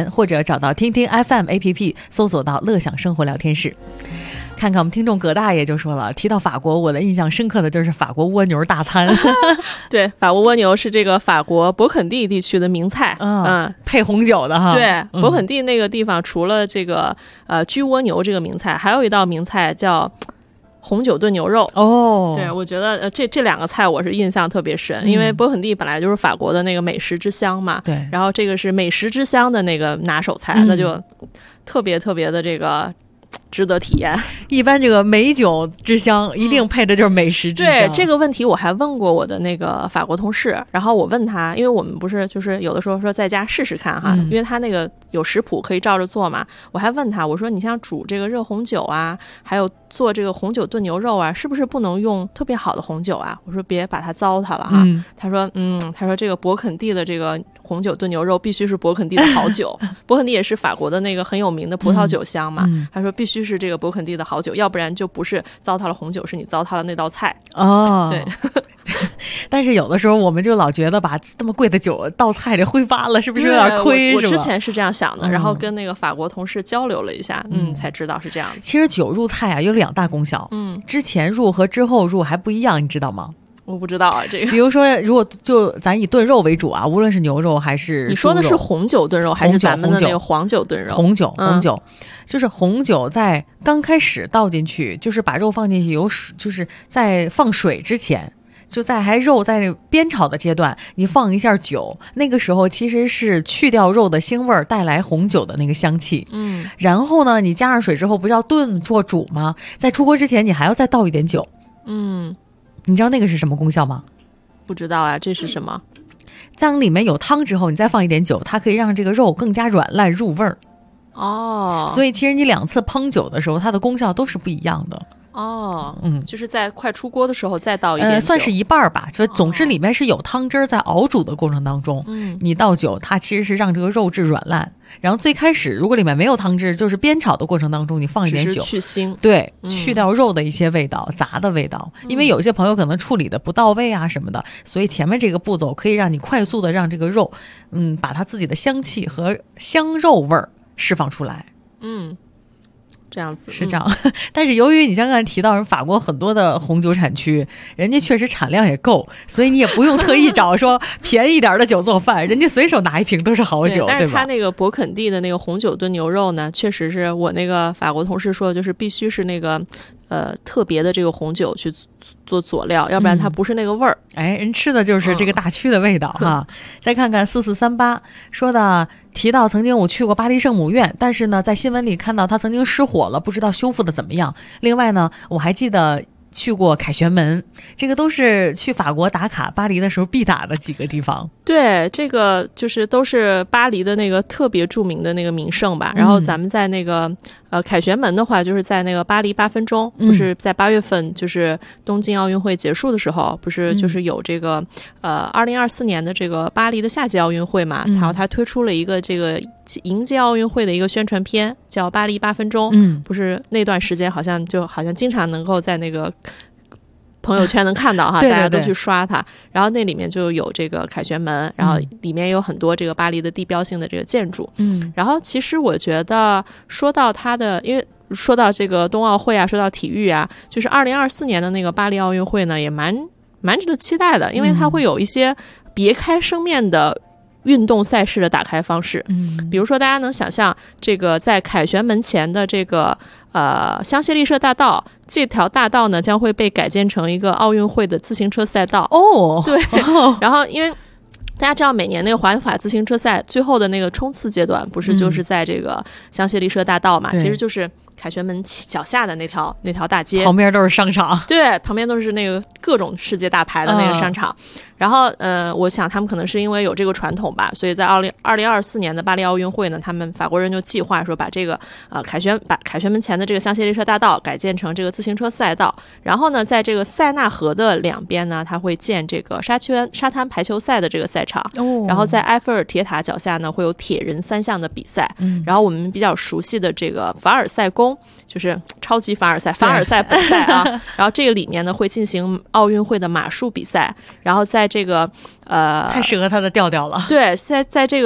言，或者找到听听 FM APP 搜索到乐享生活聊天室。看看我们听众葛大爷就说了，提到法国，我的印象深刻的就是法国蜗牛大餐。 对，法国蜗牛是这个法国勃肯第地区的名菜， 配红酒的哈。 对，勃肯第那个地方除了这个焗蜗牛这个名菜，还有一道名菜叫红酒炖牛肉。对，我觉得这两个菜我是印象特别深，因为勃肯第本来就是法国的那个美食之乡嘛。 对， 然后这个是美食之乡的那个拿手菜，那就特别特别的这个值得体验。 一般这个美酒之乡一定配的就是美食之乡。 对，这个问题我还问过我的那个法国同事，然后我问他，因为我们不是就是有的时候说在家试试看哈，因为他那个有食谱可以照着做嘛。我还问他，我说你像煮这个热红酒啊，还有做这个红酒炖牛肉啊，是不是不能用特别好的红酒啊？我说别把它糟蹋了哈。他说这个勃肯第的这个红酒炖牛肉必须是勃肯第的好酒。勃肯第也是法国的那个很有名的葡萄酒乡嘛。他说必须是这个勃肯第的好酒，要不然就不是糟蹋了红酒，是你糟蹋了那道菜。对。 但是有的时候我们就老觉得把这么贵的酒倒菜里挥发了，是不是有点亏？ 我之前是这样想的，然后跟那个法国同事交流了一下，才知道是这样子。 其实酒入菜啊有2大功效，之前入和之后入还不一样，你知道吗？ 我不知道啊，这个。 比如说，如果就咱以炖肉为主啊，无论是牛肉还是你说的是红酒炖肉，还是咱们的那个黄酒炖肉？ 红酒，就是红酒在刚开始倒进去，就是把肉放进去有水，就是在放水之前，就在还肉在煸炒的阶段，你放一下酒，那个时候其实是去掉肉的腥味儿，带来红酒的那个香气。然后呢，你加上水之后，不是要炖做煮吗？在出锅之前，你还要再倒一点酒。你知道那个是什么功效吗？ 不知道啊，这是什么？ 当里面有汤之后，你再放一点酒，它可以让这个肉更加软烂入味儿。所以其实你2次烹酒的时候，它的功效都是不一样的。 就是在快出锅的时候再倒一点酒， 算是一半吧。所以总之里面是有汤汁在熬煮的过程当中，你倒酒，它其实是让这个肉质软烂。然后最开始如果里面没有汤汁，就是煸炒的过程当中，你放一点酒， 去腥， 对，去掉肉的一些味道、杂的味道。因为有些朋友可能处理的不到位啊什么的，所以前面这个步骤可以让你快速的让这个肉，把它自己的香气和香肉味儿释放出来。 这样子是这样，但是由于你刚才提到法国很多的红酒产区，人家确实产量也够，所以你也不用特意找说便宜点的酒做饭，人家随手拿一瓶都是好酒。 但是他那个勃肯第的那个红酒炖牛肉呢，确实是我那个法国同事说的，就是必须是那个特别的这个红酒去做佐料，要不然它不是那个味儿。 人吃的就是这个大区的味道哈。再看看4438说的，提到曾经我去过巴黎圣母院，但是呢在新闻里看到它曾经失火了，不知道修复的怎么样。另外呢我还记得去过凯旋门，这个都是去法国打卡巴黎的时候必打的几个地方。 对，这个就是都是巴黎的那个特别著名的那个名胜吧。然后咱们在那个凯旋门的话，就是在那个巴黎8分钟，不是在8月份，就是东京奥运会结束的时候，不是就是有这个2024年的这个巴黎的夏季奥运会嘛，然后他推出了一个这个迎接奥运会的一个宣传片，叫巴黎8分钟。不是那段时间好像经常能够在那个朋友圈能看到哈，大家都去刷它。然后那里面就有这个凯旋门，然后里面有很多这个巴黎的地标性的这个建筑。然后其实我觉得说到它的，因为说到这个冬奥会啊，说到体育啊，就是2024年的那个巴黎奥运会呢，也蛮值得期待的，因为它会有一些别开生面的运动赛事的打开方式。比如说大家能想象这个在凯旋门前的这个香榭丽舍大道，这条大道呢将会被改建成一个奥运会的自行车赛道。对，然后因为大家知道每年那个环法自行车赛最后的那个冲刺阶段不是就是在这个香榭丽舍大道嘛，其实就是凯旋门脚下的那条大街， 旁边都是商场。 对，旁边都是那个各种世界大牌的那个商场。然后我想他们可能是因为有这个传统吧，所以在2024年的巴黎奥运会呢，他们法国人就计划说把这个凯旋门前的这个香榭丽舍大道改建成这个自行车赛道，然后呢在这个塞纳河的两边呢，它会建这个沙滩排球赛的这个赛场。然后在埃菲尔铁塔脚下呢会有铁人3项的比赛。然后我们比较熟悉的这个凡尔赛宫，就是超级凡尔赛本赛啊。然后这个里面呢会进行奥运会的马术比赛，然后在这个太适合他的调调了。 对，在这个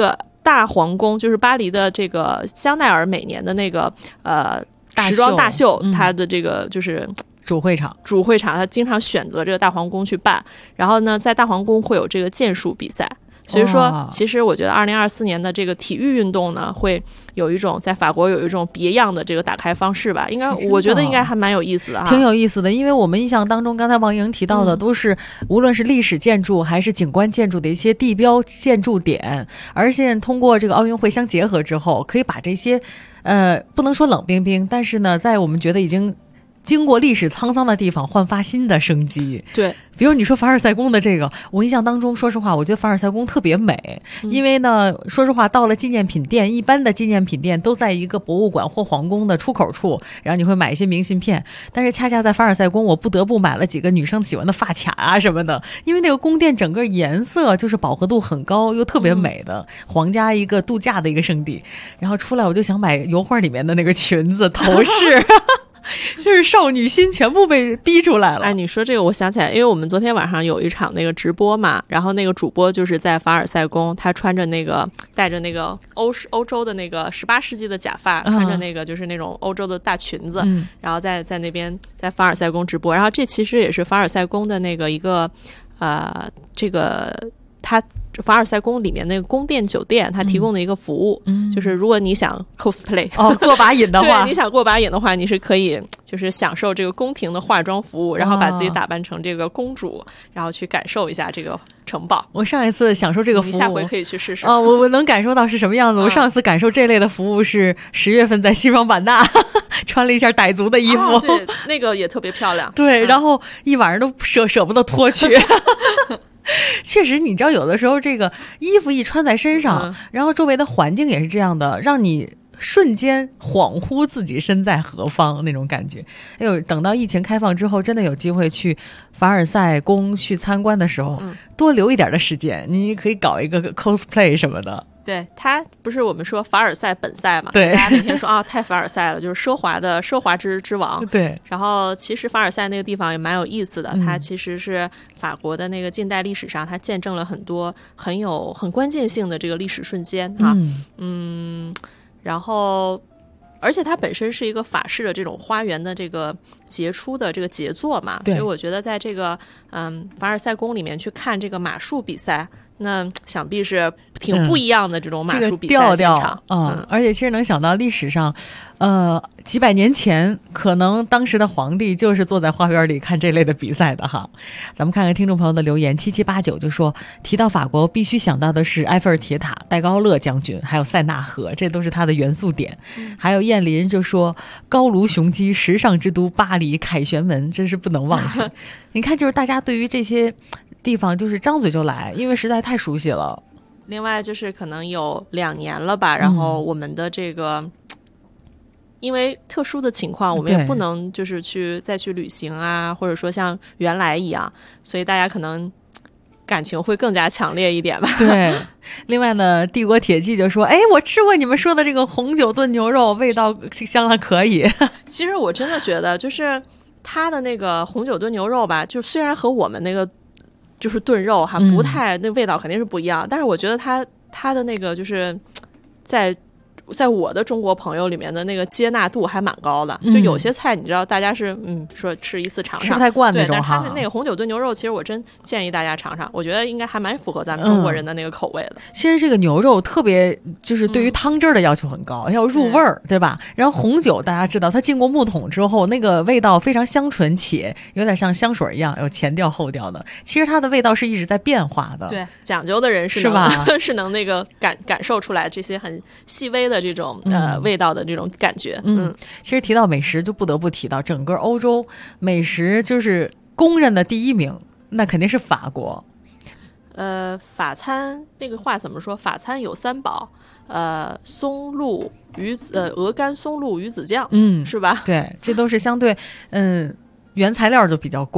大皇宫，就是巴黎的这个香奈儿每年的那个时装大秀，它的这个就是主会场， 它经常选择这个大皇宫去办。然后呢，在大皇宫会有这个剑术比赛。所以说，其实我觉得2024年的这个体育运动呢，会有一种在法国有一种别样的这个打开方式吧。我觉得应该还蛮有意思的哈， 挺有意思的。因为我们印象当中，刚才王莹提到的都是无论是历史建筑还是景观建筑的一些地标建筑点，而现在通过这个奥运会相结合之后，可以把这些不能说冷冰冰，但是呢，在我们觉得已经经过历史沧桑的地方焕发新的生机。 对， 比如你说凡尔赛宫的这个，我印象当中，说实话，我觉得凡尔赛宫特别美，因为呢，说实话，到了纪念品店，一般的纪念品店都在一个博物馆或皇宫的出口处，然后你会买一些明信片，但是恰恰在凡尔赛宫，我不得不买了几个女生喜欢的发卡啊什么的，因为那个宫殿整个颜色就是饱和度很高又特别美的，皇家一个度假的一个圣地。然后出来我就想买油画里面的那个裙子头饰。就是少女心全部被逼出来了。 哎，你说这个我想起来，因为我们昨天晚上有一场那个直播嘛，然后那个主播就是在凡尔赛宫，他穿着那个戴着那个欧洲的那个18世纪的假发，穿着那个就是那种欧洲的大裙子，然后在那边在凡尔赛宫直播。然后这其实也是凡尔赛宫的那个一个这个他凡尔赛宫里面那个宫殿酒店，它提供的一个服务，就是如果你想 cosplay 过把瘾的话， 对，你想过把瘾的话，你是可以就是享受这个宫廷的化妆服务，然后把自己打扮成这个公主，然后去感受一下这个城堡。 我上一次享受这个服务， 你下回可以去试试。 我能感受到是什么样子。我上次感受这类的服务是10月份在西双版纳穿了一件傣族的衣服， 对，那个也特别漂亮。 对，然后一晚上都舍不得脱去。确实，你知道有的时候这个衣服一穿在身上，然后周围的环境也是这样的，让你瞬间恍惚自己身在何方那种感觉。哎呦，等到疫情开放之后，真的有机会去凡尔赛宫去参观的时候，多留一点的时间，你可以搞一个 cosplay 什么的。 对，他不是我们说凡尔赛本赛嘛？ 对， 大家每天说太凡尔赛了，就是奢华之王。 对， 然后其实凡尔赛那个地方也蛮有意思的，它其实是法国的那个近代历史上，它见证了很多很关键性的这个历史瞬间哈。然后。而且它本身是一个法式的这种花园的这个杰出的这个杰作嘛，所以我觉得在这个凡尔赛宫里面去看这个马术比赛，那想必是挺不一样的这种马术比赛现场。 而且其实能想到历史上几百年前可能当时的皇帝就是坐在花园里看这类的比赛的哈。咱们看看听众朋友的留言，7789就说提到法国必须想到的是埃菲尔铁塔、戴高乐将军还有塞纳河，这都是它的元素点。还有燕林就说高卢雄鸡、时尚之都巴黎、凯旋门，真是不能忘却。你看就是大家对于这些地方就是张嘴就来，因为实在太熟悉了。 另外就是可能有2年了吧，然后我们的这个因为特殊的情况，我们也不能就是再去旅行啊，或者说像原来一样，所以大家可能感情会更加强烈一点吧。 对，另外呢，帝国铁骑就说：“哎，我吃过你们说的这个红酒炖牛肉，味道相当可以。” 其实我真的觉得，就是它的那个红酒炖牛肉吧，就虽然和我们那个就是炖肉还不太，那味道肯定是不一样，但是我觉得它的那个就是在我的中国朋友里面的那个接纳度还蛮高的，就有些菜你知道大家是说吃一次尝尝吃不太惯那种， 对，但是他们那个红酒炖牛肉其实我真建议大家尝尝，我觉得应该还蛮符合咱们中国人的那个口味的。 其实这个牛肉特别就是对于汤汁的要求很高，要入味儿，对吧？然后红酒大家知道它进过木桶之后，那个味道非常香醇，且有点像香水一样，有前调后调的。其实它的味道是一直在变化的。 对，讲究的人是吧？ 是能那个感受出来这些很细微的这种味道的这种感觉。 其实提到美食就不得不提到整个欧洲美食就是公认的第一名，那肯定是法国。 法餐那个话怎么说？法餐有3宝，松露鱼子鹅肝松露鱼子酱，是吧？ 对，这都是相对原材料就比较贵，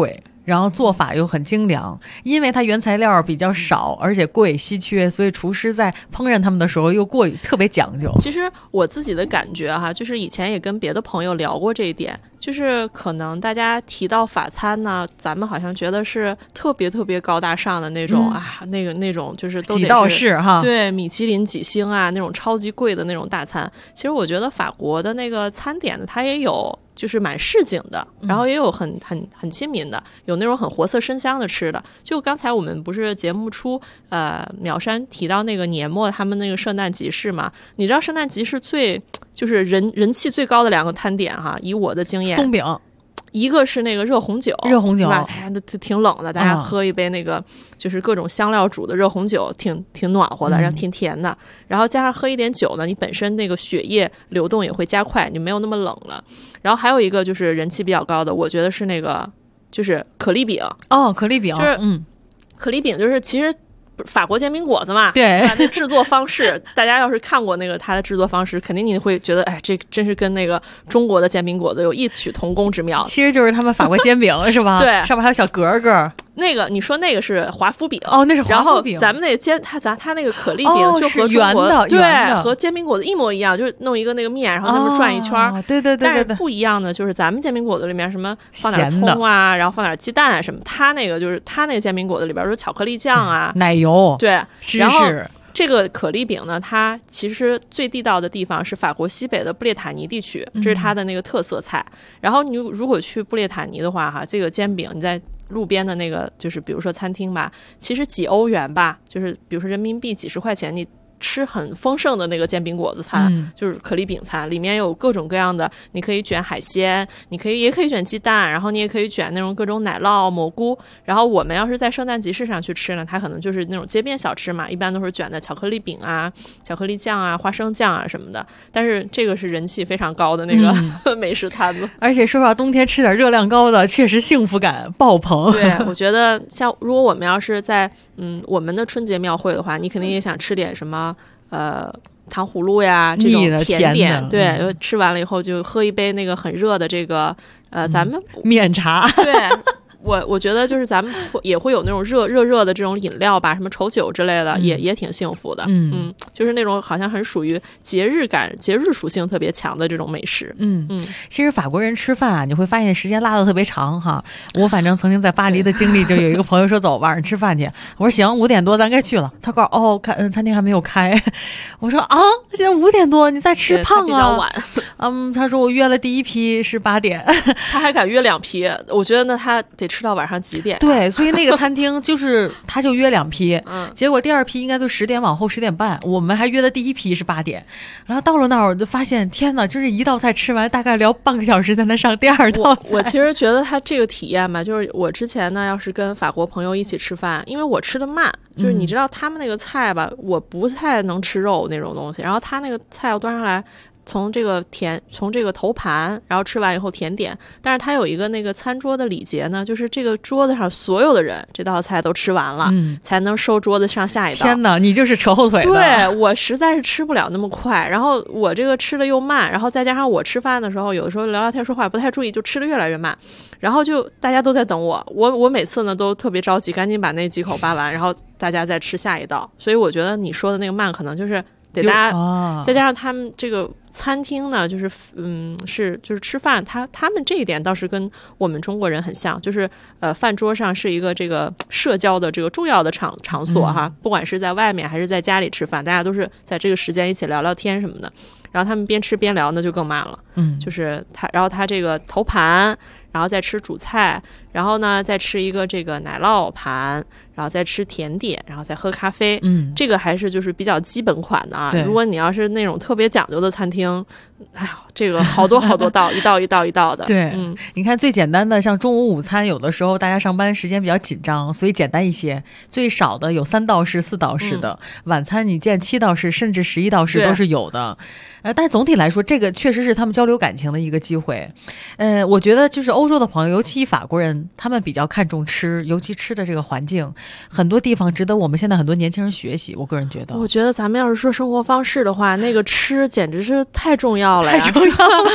然后做法又很精良，因为它原材料比较少，而且贵稀缺，所以厨师在烹饪他们的时候又特别讲究。 其实我自己的感觉哈，就是以前也跟别的朋友聊过这一点，就是可能大家提到法餐呢，咱们好像觉得是特别特别高大上的那种、那种就是都得是几道式哈， 对，米其林几星啊，那种超级贵的那种大餐。其实我觉得法国的那个餐点呢，它也有就是蛮市井的，然后也有很亲民的，有那种很活色生香的吃的。就刚才我们不是节目初苗山提到那个年末他们那个圣诞集市嘛，你知道圣诞集市就是人气最高的2个摊点哈，以我的经验， 松饼。 一个是那个热红酒，吧，挺冷的，大家喝一杯那个就是各种香料煮的热红酒，挺暖和的，然后挺甜的，然后加上喝一点酒呢，你本身那个血液流动也会加快，你没有那么冷了。然后还有一个就是人气比较高的，我觉得是那个就是可丽饼。 可丽饼就是可丽饼就是其实法国煎饼果子嘛， 对， 那制作方式，大家要是看过那个它的制作方式，肯定你会觉得，哎，这真是跟那个中国的煎饼果子有异曲同工之妙。 其实就是他们法国煎饼是吧？ 对， 上面还有小格格。 那个你说那个是华夫饼那是华夫饼。 然后咱们那个它那个可丽饼就和中国对和煎饼果子一模一样，就是弄一个那个面，然后那么转一圈。 对。 但是不一样的就是咱们煎饼果子里面什么放点葱啊，然后放点鸡蛋啊什么，它那个就是它那个煎饼果子里边有巧克力酱啊、 奶油， 对， 然后这个可丽饼呢，它其实最地道的地方是法国西北的布列塔尼地区，这是它的那个特色菜。然后你如果去布列塔尼的话，哈，这个煎饼你在路边的那个就是比如说餐厅吧，其实几欧元吧，就是比如说人民币几十块钱，你吃很丰盛的那个煎饼果子餐，就是可丽饼餐，里面有各种各样的，你可以卷海鲜，也可以卷鸡蛋，然后你也可以卷那种各种奶酪、蘑菇。然后我们要是在圣诞集市上去吃呢，它可能就是那种街边小吃嘛，一般都是卷的巧克力饼啊、巧克力酱啊、花生酱啊什么的。但是这个是人气非常高的那个美食摊子， 而且说实话，冬天吃点热量高的，确实幸福感爆棚。 对，我觉得像如果我们要是在我们的春节庙会的话，你肯定也想吃点什么糖葫芦呀这种甜点，对，吃完了以后就喝一杯那个很热的这个咱们面茶， 对。我觉得就是咱们也会有那种热的这种饮料吧，什么稠酒之类的，也挺幸福的。就是那种好像很属于节日属性特别强的这种美食。 其实法国人吃饭啊，你会发现时间拉得特别长哈。我反正曾经在巴黎的经历，就有一个朋友说走晚上吃饭去，我说行，5点多咱该去了。他告诉餐厅还没有开。我说现在5点多，你在吃胖啊？ 比较晚。 他说我约了第一批是8点， 他还敢约2批，我觉得那他得吃到晚上几点？ 对，所以那个餐厅就是他就约2批，结果第2批应该就10点往后10点半，我们还约的第一批是8点，然后到了那儿我就发现天哪，就是一道菜吃完大概聊半个小时才能上第2道菜。 我其实觉得他这个体验吧，就是我之前呢要是跟法国朋友一起吃饭，因为我吃的慢，就是你知道他们那个菜吧，我不太能吃肉那种东西，然后他那个菜要端上来。从这个头盘，然后吃完以后甜点，但是它有一个那个餐桌的礼节呢，就是这个桌子上所有的人这道菜都吃完了，才能收桌子上下一道。 天哪，你就是扯后腿的。 对，我实在是吃不了那么快，然后我这个吃的又慢，然后再加上我吃饭的时候有的时候聊天说话不太注意，就吃的越来越慢，然后就大家都在等我每次呢都特别着急，赶紧把那几口扒完，然后大家再吃下一道。所以我觉得你说的那个慢可能就是得大家再加上他们这个餐厅呢，就是就是吃饭，他们这一点倒是跟我们中国人很像，就是饭桌上是一个这个社交的这个重要的场所哈，不管是在外面还是在家里吃饭，大家都是在这个时间一起聊聊天什么的。然后他们边吃边聊呢，就更慢了。就是然后他这个头盘，然后再吃主菜，然后呢再吃一个这个奶酪盘，然后再吃甜点，然后再喝咖啡。这个还是就是比较基本款的啊。如果你要是那种特别讲究的餐厅，哎呦，这个好多道，一道的。 对，你看最简单的，像中午午餐，有的时候大家上班时间比较紧张，所以简单一些，最少的有3道式、4道式的。晚餐你见7道式，甚至11道式都是有的。但是总体来说，这个确实是他们交流感情的一个机会。我觉得就是欧洲的朋友，尤其法国人，他们比较看重吃，尤其吃的这个环境，很多地方值得我们现在很多年轻人学习。我个人觉得， 我觉得咱们要是说生活方式的话，那个吃简直是太重要了呀！ 太重要了。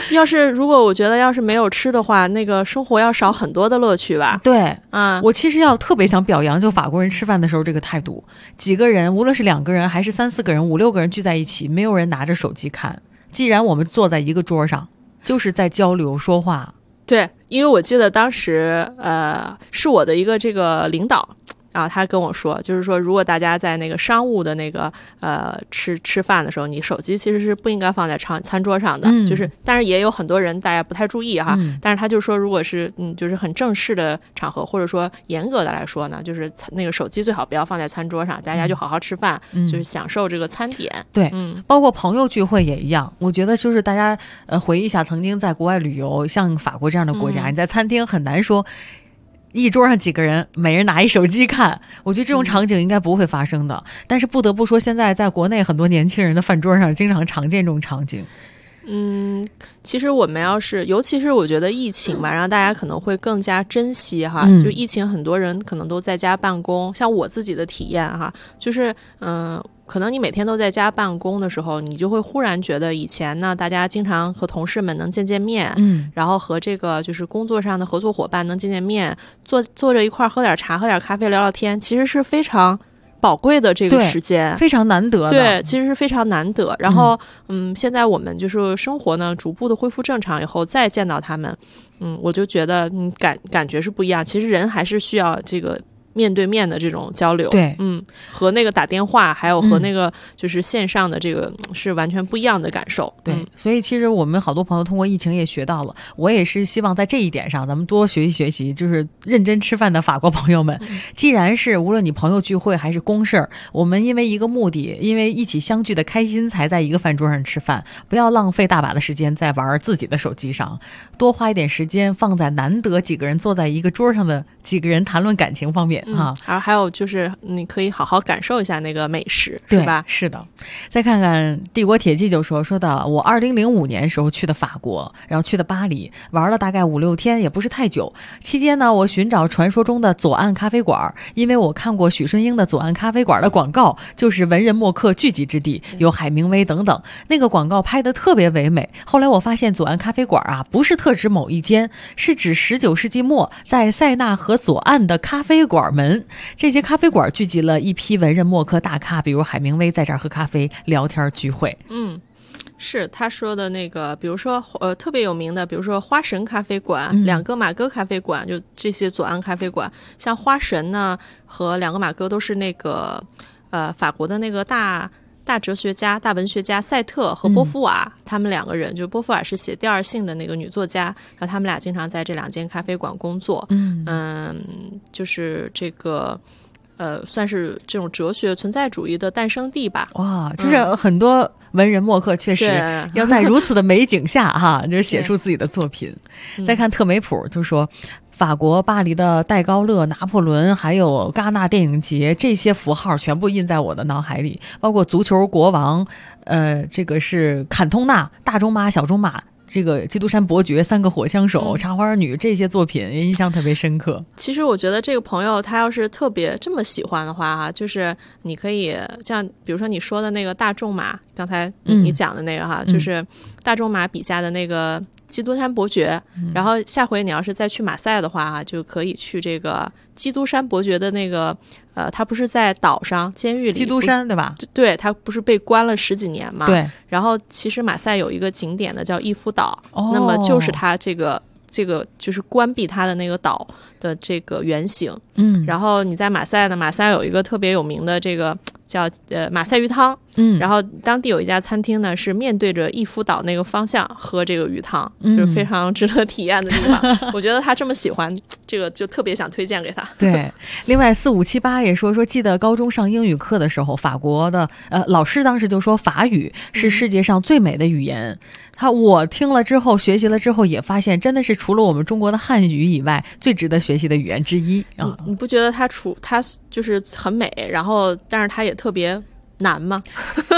如果我觉得要是没有吃的话，那个生活要少很多的乐趣吧。 对，我其实特别想表扬就法国人吃饭的时候这个态度，几个人无论是2个人还是3、4个人、5、6个人聚在一起，没有人拿着手机看，既然我们坐在一个桌上，就是在交流说话。 对，因为我记得当时是我的一个这个领导啊，他跟我说，就是说如果大家在那个商务的那个吃饭的时候，你手机其实是不应该放在餐桌上的，就是但是也有很多人大家不太注意哈，但是他就说如果是就是很正式的场合，或者说严格的来说呢，就是那个手机最好不要放在餐桌上，大家就好好吃饭，就是享受这个餐点。 对，包括朋友聚会也一样，我觉得就是大家回忆一下曾经在国外旅游，像法国这样的国家，你在餐厅很难说一桌上几个人每人拿一手机看，我觉得这种场景应该不会发生的。但是不得不说，现在在国内很多年轻人的饭桌上经常常见这种场景。 其实我们尤其是我觉得疫情吧，让大家可能会更加珍惜哈。就疫情很多人可能都在家办公，像我自己的体验哈，就是可能你每天都在家办公的时候，你就会忽然觉得以前呢，大家经常和同事们能见面，然后和这个就是工作上的合作伙伴能见面，坐着一块喝点茶、喝点咖啡、聊聊天，其实是非常宝贵的这个时间， 非常难得的。 对，其实是非常难得。然后现在我们就是生活呢逐步的恢复正常以后，再见到他们，我就觉得感觉是不一样。其实人还是需要这个面对面的这种交流， 对， 和那个打电话还有和那个就是线上的这个是完全不一样的感受。 对，所以其实我们好多朋友通过疫情也学到了，我也是希望在这一点上咱们多学习学习，就是认真吃饭的法国朋友们，既然是无论你朋友聚会还是公事，我们因为一个目的，因为一起相聚的开心才在一个饭桌上吃饭，不要浪费大把的时间在玩自己的手机上，多花一点时间放在难得几个人坐在一个桌上的几个人谈论感情方面。 还有就是你可以好好感受一下那个美食，是吧？ 是的。再看看帝国铁骑就说到我2005年时候去的法国，然后去的巴黎，玩了大概5、6天，也不是太久。期间呢，我寻找传说中的左岸咖啡馆，因为我看过许顺英的左岸咖啡馆的广告，就是文人墨客聚集之地，有海明威等等，那个广告拍得特别唯美。后来我发现左岸咖啡馆不是特指某一间，是指19世纪末在塞纳河左岸的咖啡馆门，这些咖啡馆聚集了一批文人墨客大咖，比如海明威在这儿喝咖啡聊天聚会。 是他说的那个，比如说特别有名的，比如说花神咖啡馆、两个马哥咖啡馆，就这些左岸咖啡馆。像花神呢和两个马哥都是那个法国的那个大哲学家、大文学家赛特和波伏娃，他们2个人，就波伏娃是写第2性的那个女作家，然后他们俩经常在这2间咖啡馆工作。就是这个算是这种哲学存在主义的诞生地吧。 哇，就是很多文人墨客确实要在如此的美景下就是写出自己的作品。再看特梅普就说，法国巴黎的戴高乐、拿破仑还有戛纳电影节，这些符号全部印在我的脑海里，包括足球国王，这个是坎通纳、大仲马、小仲马，这个基督山伯爵、3个火枪手、茶花女，这些作品印象特别深刻。 其实我觉得这个朋友他要是特别这么喜欢的话就是你可以像比如说你说的那个大仲马，刚才你讲的那个就是大仲马笔下的那个基督山伯爵，然后下回你要是再去马赛的话就可以去这个基督山伯爵的那个他不是在岛上监狱里， 基督山对吧？ 对，他不是被关了10几年嘛？ 对。 然后其实马赛有一个景点的叫逸夫岛，那么就是他这个就是关闭他的那个岛的这个原型。然后你在马赛呢，马赛有一个特别有名的这个叫马赛鱼汤。然后当地有一家餐厅呢是面对着逸夫岛那个方向喝这个鱼汤，就是非常值得体验的地方。我觉得他这么喜欢这个，就特别想推荐给他。 对，另外4578也说记得高中上英语课的时候，法国的老师当时就说法语是世界上最美的语言。我听了之后学习了之后也发现真的是除了我们中国的汉语以外最值得学习的语言之一。 你不觉得它就是很美，然后但是它也特别难吗？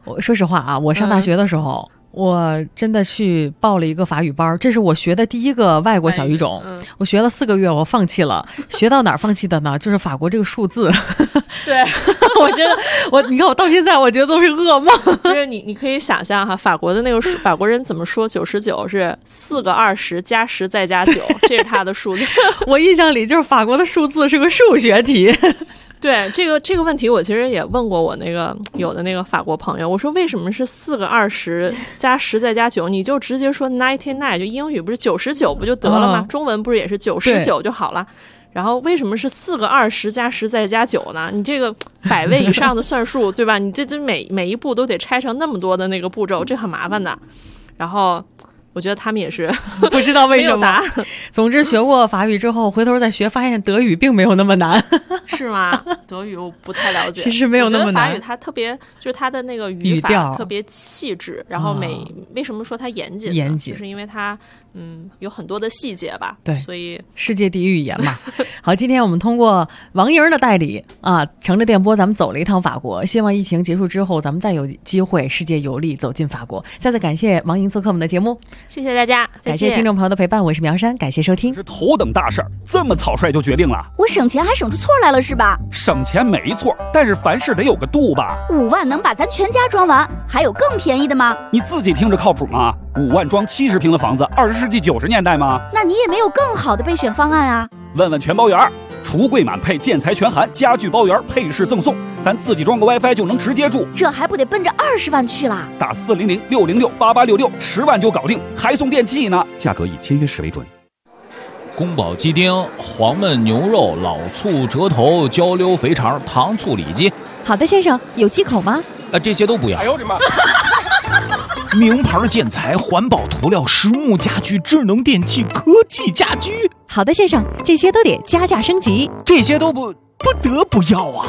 我说实话啊，我上大学的时候。我真的去报了一个法语班，这是我学的第一个外国小语种。我学了4个月，我放弃了。学到哪儿放弃的呢？就是法国这个数字。 对， 我真的，你看我到现在，我觉得都是噩梦。 就是你可以想象哈，法国的那个法国人怎么说99是4个20加10再加9，这是他的数字。 我印象里就是法国的数字是个数学题。 对，这个问题我其实也问过我有的那个法国朋友，我说为什么是4个20加10再加9，你就直接说 99， 就英语不是99不就得了吗？中文不是也是99就好了？然后为什么是4个20加10再加9呢？你这个100位以上的算术，对吧？你这每一步都得拆成那么多的那个步骤，这很麻烦的。然后我觉得他们也是不知道为什么。 总之学过法语之后，回头再学，发现德语并没有那么难。 是吗？德语我不太了解。 其实没有那么难。 我觉得法语它特别，就是它的那个语法特别细致，然后为什么说它严谨？ 严谨， 就是因为它有很多的细节吧。 对， 所以世界第一语言嘛。好，今天我们通过王莹的代理啊，乘着电波咱们走了一趟法国。希望疫情结束之后，咱们再有机会世界游历，走进法国。再次感谢王莹做客我们的节目， 谢谢大家， 感谢听众朋友的陪伴，我是苗山，感谢收听。 是头等大事儿，这么草率就决定了？ 我省钱还省出错来了是吧？ 省钱没错，但是凡事得有个度吧。 5万能把咱全家装完，还有更便宜的吗？ 你自己听着靠谱吗？5万装70平的房子，20世纪90年代吗？ 那你也没有更好的备选方案啊？ 问问全包圆，橱柜满配，建材全含，家具包圆，配饰赠送，咱自己装个 WiFi 就能直接住， 这还不得奔着20万去啦？ 打400-606-8866，10万就搞定，还送电器呢，价格以签约时为准。 宫保鸡丁、黄焖牛肉、老醋折头、焦溜肥肠、糖醋里脊。 好的，先生，有忌口吗？ 这些都不要。 哎呦我的妈！ 名牌建材、环保涂料、实木家具、智能电器、科技家居。 好的，先生，这些都得加价升级。 这些都不得不要啊！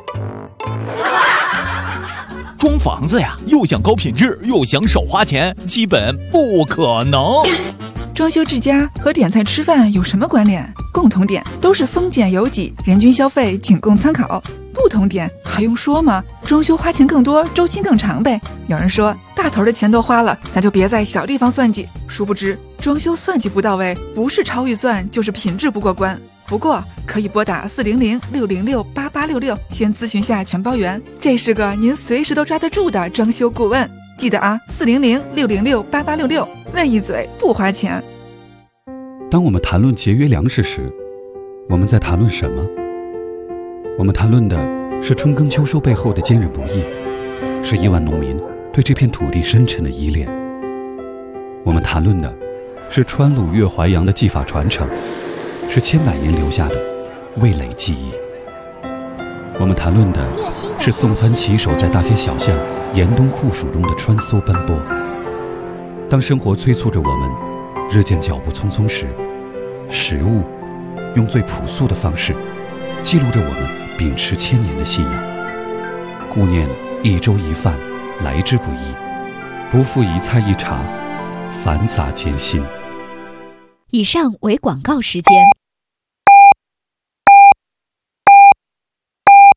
装房子呀，又想高品质，又想少花钱，基本不可能。 装修之家和点菜吃饭有什么关联？共同点都是丰俭由己，人均消费仅供参考。不同点还用说吗？装修花钱更多，周期更长呗。有人说大头的钱都花了，那就别在小地方算计。殊不知装修算计不到位，不是超预算就是品质不过关。不过可以拨打400-606-8866先咨询下全包圆，这是个您随时都抓得住的装修顾问。记得啊，400-606-8866，问一嘴不花钱。 当我们谈论节约粮食时，我们在谈论什么？我们谈论的是春耕秋收背后的坚韧不易，是亿万农民对这片土地深沉的依恋。我们谈论的是川鲁粤淮扬的技法传承，是千百年留下的味蕾记忆。我们谈论的是送餐骑手在大街小巷严冬酷暑中的穿梭奔波。当生活催促着我们日渐脚步匆匆时，食物用最朴素的方式记录着我们秉持1000年的信仰。顾念一粥一饭来之不易，不负一菜一茶繁杂艰辛。 以上为广告时间。